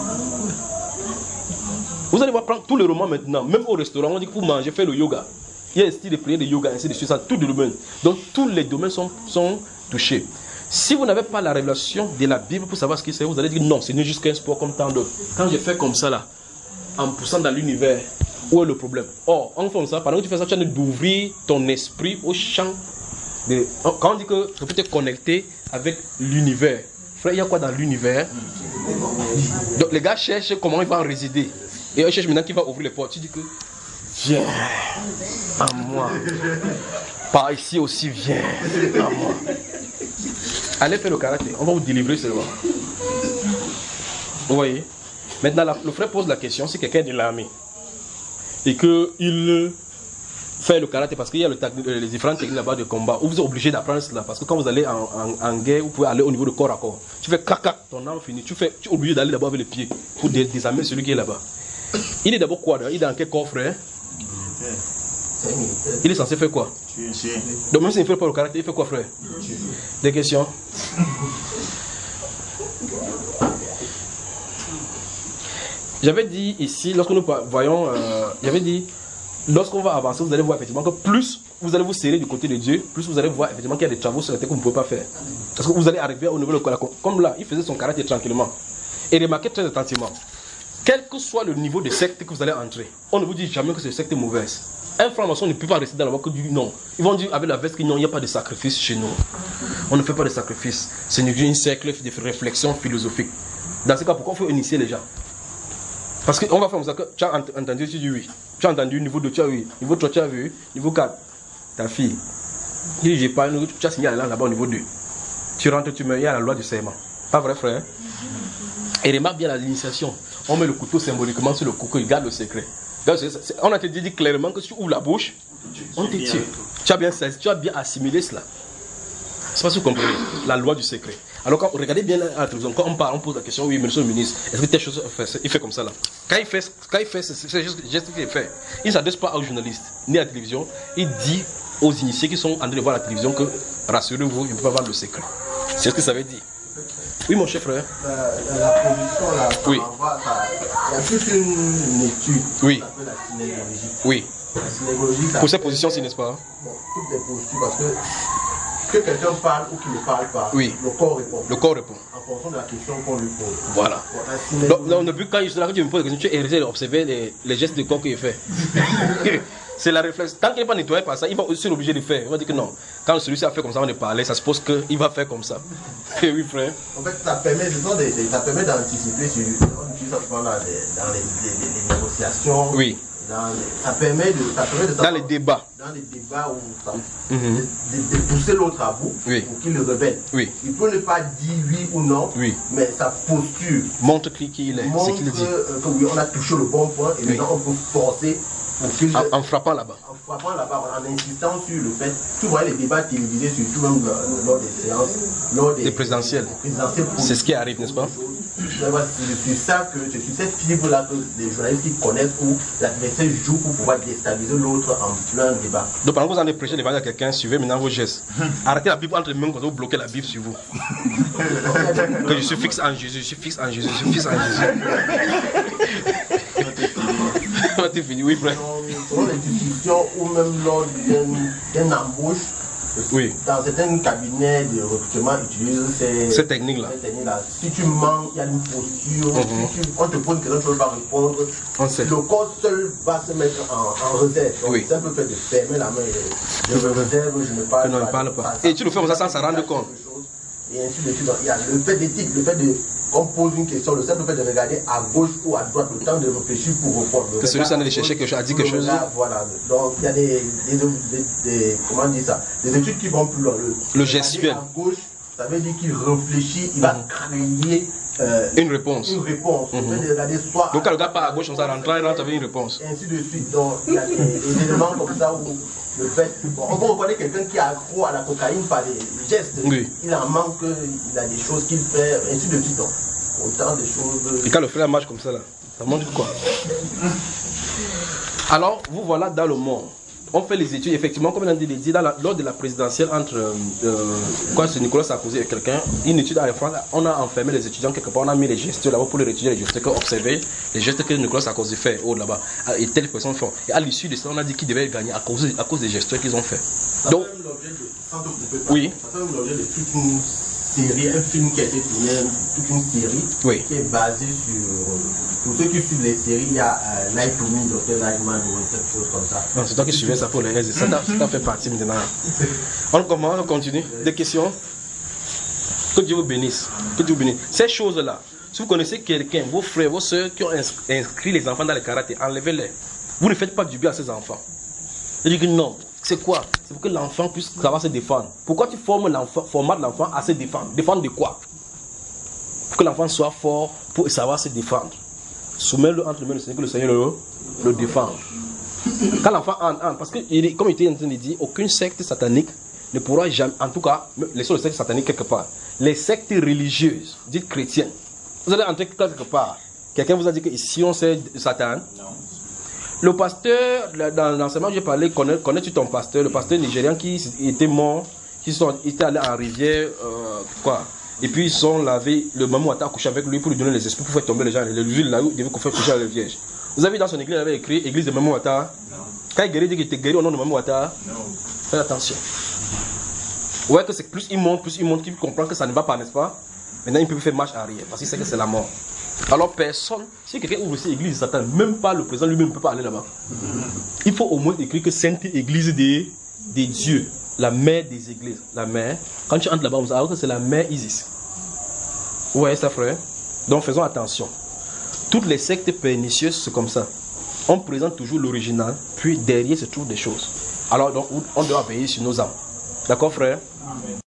Vous allez voir prendre tous les romans maintenant, même au restaurant, on dit que vous mangez, faites le yoga. Il y a un style de prière de yoga, ainsi de suite, ça, tout le domaine. Donc tous les domaines sont, sont touchés. Si vous n'avez pas la révélation de la Bible pour savoir ce que c'est, vous allez dire non, ce n'est juste qu'un sport comme tant d'autres. Quand je fais comme ça là, en poussant dans l'univers, où est le problème? Or, en faisant ça, pendant que tu fais ça, tu as d'ouvrir ton esprit au champ. De... Quand on dit que tu peux te connecter avec l'univers, frère, il y a quoi dans l'univers? Donc les gars cherchent comment ils vont résider. Et ils cherchent maintenant qui va ouvrir les portes. Tu dis que viens à moi. Par ici aussi, viens à moi. Allez faire le karaté, on va vous délivrer seulement. Vous voyez? Maintenant, la, le frère pose la question, si quelqu'un est de l'armée et qu'il fait le karaté, parce qu'il y a le, les différentes techniques là-bas de combat, où vous êtes obligé d'apprendre cela, parce que quand vous allez en, en, en guerre, vous pouvez aller au niveau de corps à corps. Tu fais caca, ton arme finit, tu, fais, tu es obligé d'aller d'abord avec les pieds pour dé désarmer celui qui est là-bas. Il est d'abord quoi? Il est dans quel corps, frère? Il est censé faire quoi? Donc même s'il ne fait pas le karaté, il fait quoi, frère? Des questions? J'avais dit ici, lorsque nous voyons, euh, j'avais dit, lorsqu'on va avancer, vous allez voir effectivement que plus vous allez vous serrer du côté de Dieu, plus vous allez voir effectivement qu'il y a des travaux sur la terre que vous ne pouvez pas faire. Parce que vous allez arriver au niveau de la... Comme là, il faisait son karaté tranquillement. Et remarquez très attentivement, quel que soit le niveau de secte que vous allez entrer, on ne vous dit jamais que c'est une secte mauvaise. Un franc-maçon ne peut pas rester dans la voie que du non. Ils vont dire avec la veste qu'il n'y a pas de sacrifice chez nous. On ne fait pas de sacrifice. C'est une cercle de réflexion philosophique. Dans ce cas, pourquoi il faut initier les gens? Parce qu'on va faire comme ça, que tu as entendu, tu dis oui. Tu as entendu niveau deux, tu as oui. Niveau trois, tu as vu. Niveau quatre, ta fille. Il dit, j'ai pas, tu as signé la langue là-bas au niveau deux. Tu rentres, tu mets, il y a la loi du serment. Pas vrai, frère? Et remarque bien l'initiation. On met le couteau symboliquement sur le couteau, il garde le secret. On a te dit clairement que si tu ouvres la bouche, on te tue. Tu as bien, tu as bien assimilé cela. C'est pas ce que vous comprenez. La loi du secret. Alors quand regardez bien à la télévision, quand on parle, on pose la question, oui, monsieur le ministre, est-ce que telle chose fait, il fait comme ça là? Quand il fait, quand il fait c'est juste geste qu'il fait. Il ne s'adresse pas aux journalistes, ni à la télévision. Il dit aux initiés qui sont en train de voir la télévision que rassurez-vous, il ne peut pas voir le secret. C'est ce que ça veut dire. Oui, mon cher frère. La, la, la position là, ça oui. Envoie, ça, il y a toute une étude oui. qui s'appelle la synégologie. Oui. La synégologie, ça pour cette position, si n'est-ce pas? Bon, toutes les postures, parce que que quelqu'un parle ou qu'il ne parle pas, oui. le corps répond. Le corps répond. En fonction de la question qu'on lui pose. Voilà. Bon, donc, donc, depuis quand je suis là, quand tu me poses la question, tu es hérité d'observer les, les gestes de corps qu'il fait. C'est la réflexion. Tant qu'il n'est pas nettoyé par ça, il va aussi l'obliger de faire. Il va dire que non. Quand celui-ci a fait comme ça, on est parlé, ça suppose qu'il va faire comme ça. Oui, frère. En fait, ça permet, ça permet d'anticiper sur, on utilise ça souvent dans les, dans les, les, les négociations. Oui. Dans les, ça permet de, ça permet de dans les débats. Dans les débats où ça, mm-hmm. de, de, de pousser l'autre à bout oui. pour qu'il le révèle. Oui. Il peut ne pas dire oui ou non, oui. mais sa posture montre qui il est. Montre qu'il dit. Euh, que oui, on a touché le bon point et oui. maintenant on peut forcer. En, en frappant là-bas. En frappant là-bas, en insistant sur le fait. Tu vois les débats télévisés, surtout même euh, lors des séances, lors des, des présidentielles. présidentielles c'est ce qui arrive, n'est-ce pas? C'est sur ça que c'est sur cette fibre-là que les journalistes qui connaissent où l'adversaire joue pour pouvoir déstabiliser l'autre en plein débat. Donc pendant que vous allez prêcher l'évangile à quelqu'un, suivez maintenant vos gestes. Arrêtez la Bible entre les mains quand vous bloquez la Bible sur vous. Que je suis fixe en Jésus, je suis fixe en Jésus, je suis fixe en Jésus. Tu fini, oui, frère. Selon les discussions ou même lors d'une embauche, oui. dans certains cabinets de recrutement utilisent ces, ces techniques-là. Techniques si tu mens, il y a une posture, mm-hmm. si tu, on te pose une question, tu ne veux pas répondre. On sait. Le corps seul va se mettre en, en réserve. Donc, oui. c'est un peu fait de fermer la main. Je me réserve, je ne parle je pas. Ne parle pas. Ça, Et tu le fais comme ça sans s'en rendre compte. Et ainsi de suite. Il y a le fait d'éthique, le fait de. On pose une question, le simple fait de regarder à gauche ou à droite, le temps de réfléchir pour répondre. Que celui-ci en allait chercher quelque chose, a dit quelque chose. Regard, voilà. Donc il y a des, des, des, des, comment dire ça, des études qui vont plus loin. Le, le gestuel. À gauche, ça veut dire qu'il réfléchit, il va mm-hmm. créer euh, une réponse. Une réponse. Mm-hmm. On peut regarder soit. Donc quand le gars part à gauche, on s'en rentre, il rentre avec une réponse. Et ainsi de suite. Donc il y a des, des éléments comme ça où le fait. Bon, on peut reconnaître quelqu'un qui est accro à la cocaïne par des gestes. Oui. Il en manque, il a des choses qu'il fait, ainsi de suite. Donc, autant de choses. Et quand le frère marche comme ça là, ça mange quoi? Alors, vous voilà dans le monde. On fait les études, effectivement, comme on a dit, dans la, lors de la présidentielle entre euh, quoi, c'est Nicolas Sarkozy et quelqu'un, une étude en France, on a enfermé les étudiants quelque part, on a mis les gestes là-bas pour les étudier, les gestes, observer les gestes que Nicolas Sarkozy fait haut là-bas, et telle personne font. Et à l'issue de ça, on a dit qu'ils devaient gagner à cause, à cause des gestes qu'ils ont fait. Ça Donc, fait l'objet de, oui. Ça fait l'objet de toute une série, un film qui a été tourné, toute une série oui. qui est basée sur. Pour ceux qui suivent les séries, il y a euh, Night to Me, docteur Nightman ou quelque chose comme ça. Non, c'est toi qui suivais ça pour les S. Ça t'a fait partie maintenant. On commence, on continue. Des questions? Que Dieu vous bénisse. Que Dieu vous bénisse. Ces choses-là, si vous connaissez quelqu'un, vos frères, vos soeurs qui ont inscrit les enfants dans le karaté, enlevez-les. Vous ne faites pas du bien à ces enfants. Je dis que non. C'est quoi? C'est pour que l'enfant puisse savoir se défendre. Pourquoi tu formes l'enfant, formates l'enfant à se défendre? Défendre de quoi? Pour que l'enfant soit fort pour savoir se défendre. Soumets-le entre les mains du Seigneur, que le Seigneur le, le défend. Quand l'enfant entre, parce que, comme il était en train de dire, aucune secte satanique ne pourra jamais, en tout cas, les seules sectes sataniques quelque part, les sectes religieuses, dites chrétiennes, vous allez entrer quelque part, quelqu'un vous a dit que ici on sait Satan. Non. Le pasteur, dans l'enseignement que j'ai parlé, connais, connais-tu ton pasteur, le pasteur nigérian qui était mort, qui sont, était allé en rivière, euh, quoi. Et puis ils sont lavés, le maman a couché avec lui pour lui donner les esprits, pour faire tomber les gens. L'huile là où il devait faire coucher avec les vierges. Vous avez vu dans son église, il avait écrit église de Maman Ouattara. Quand il guérit, il dit qu'il était guéri au nom de Maman Ouattara. Faites attention. Ouais, que c'est plus il monte, plus il monte, qu'il comprend que ça ne va pas, n'est-ce pas? Maintenant il peut faire marche arrière, parce qu'il sait que c'est la mort. Alors personne, si quelqu'un ouvre cette église de Satan, même pas le président lui-même ne peut pas aller là-bas. Il faut au moins écrire que Sainte Église des, des dieux. La mère des églises, la mère. Quand tu entres là-bas, on sait que c'est la mère Isis. Ouais, ça frère. Donc faisons attention. Toutes les sectes pernicieuses, c'est comme ça. On présente toujours l'original, puis derrière se trouvent des choses. Alors donc, on doit veiller sur nos âmes. D'accord frère? Amen.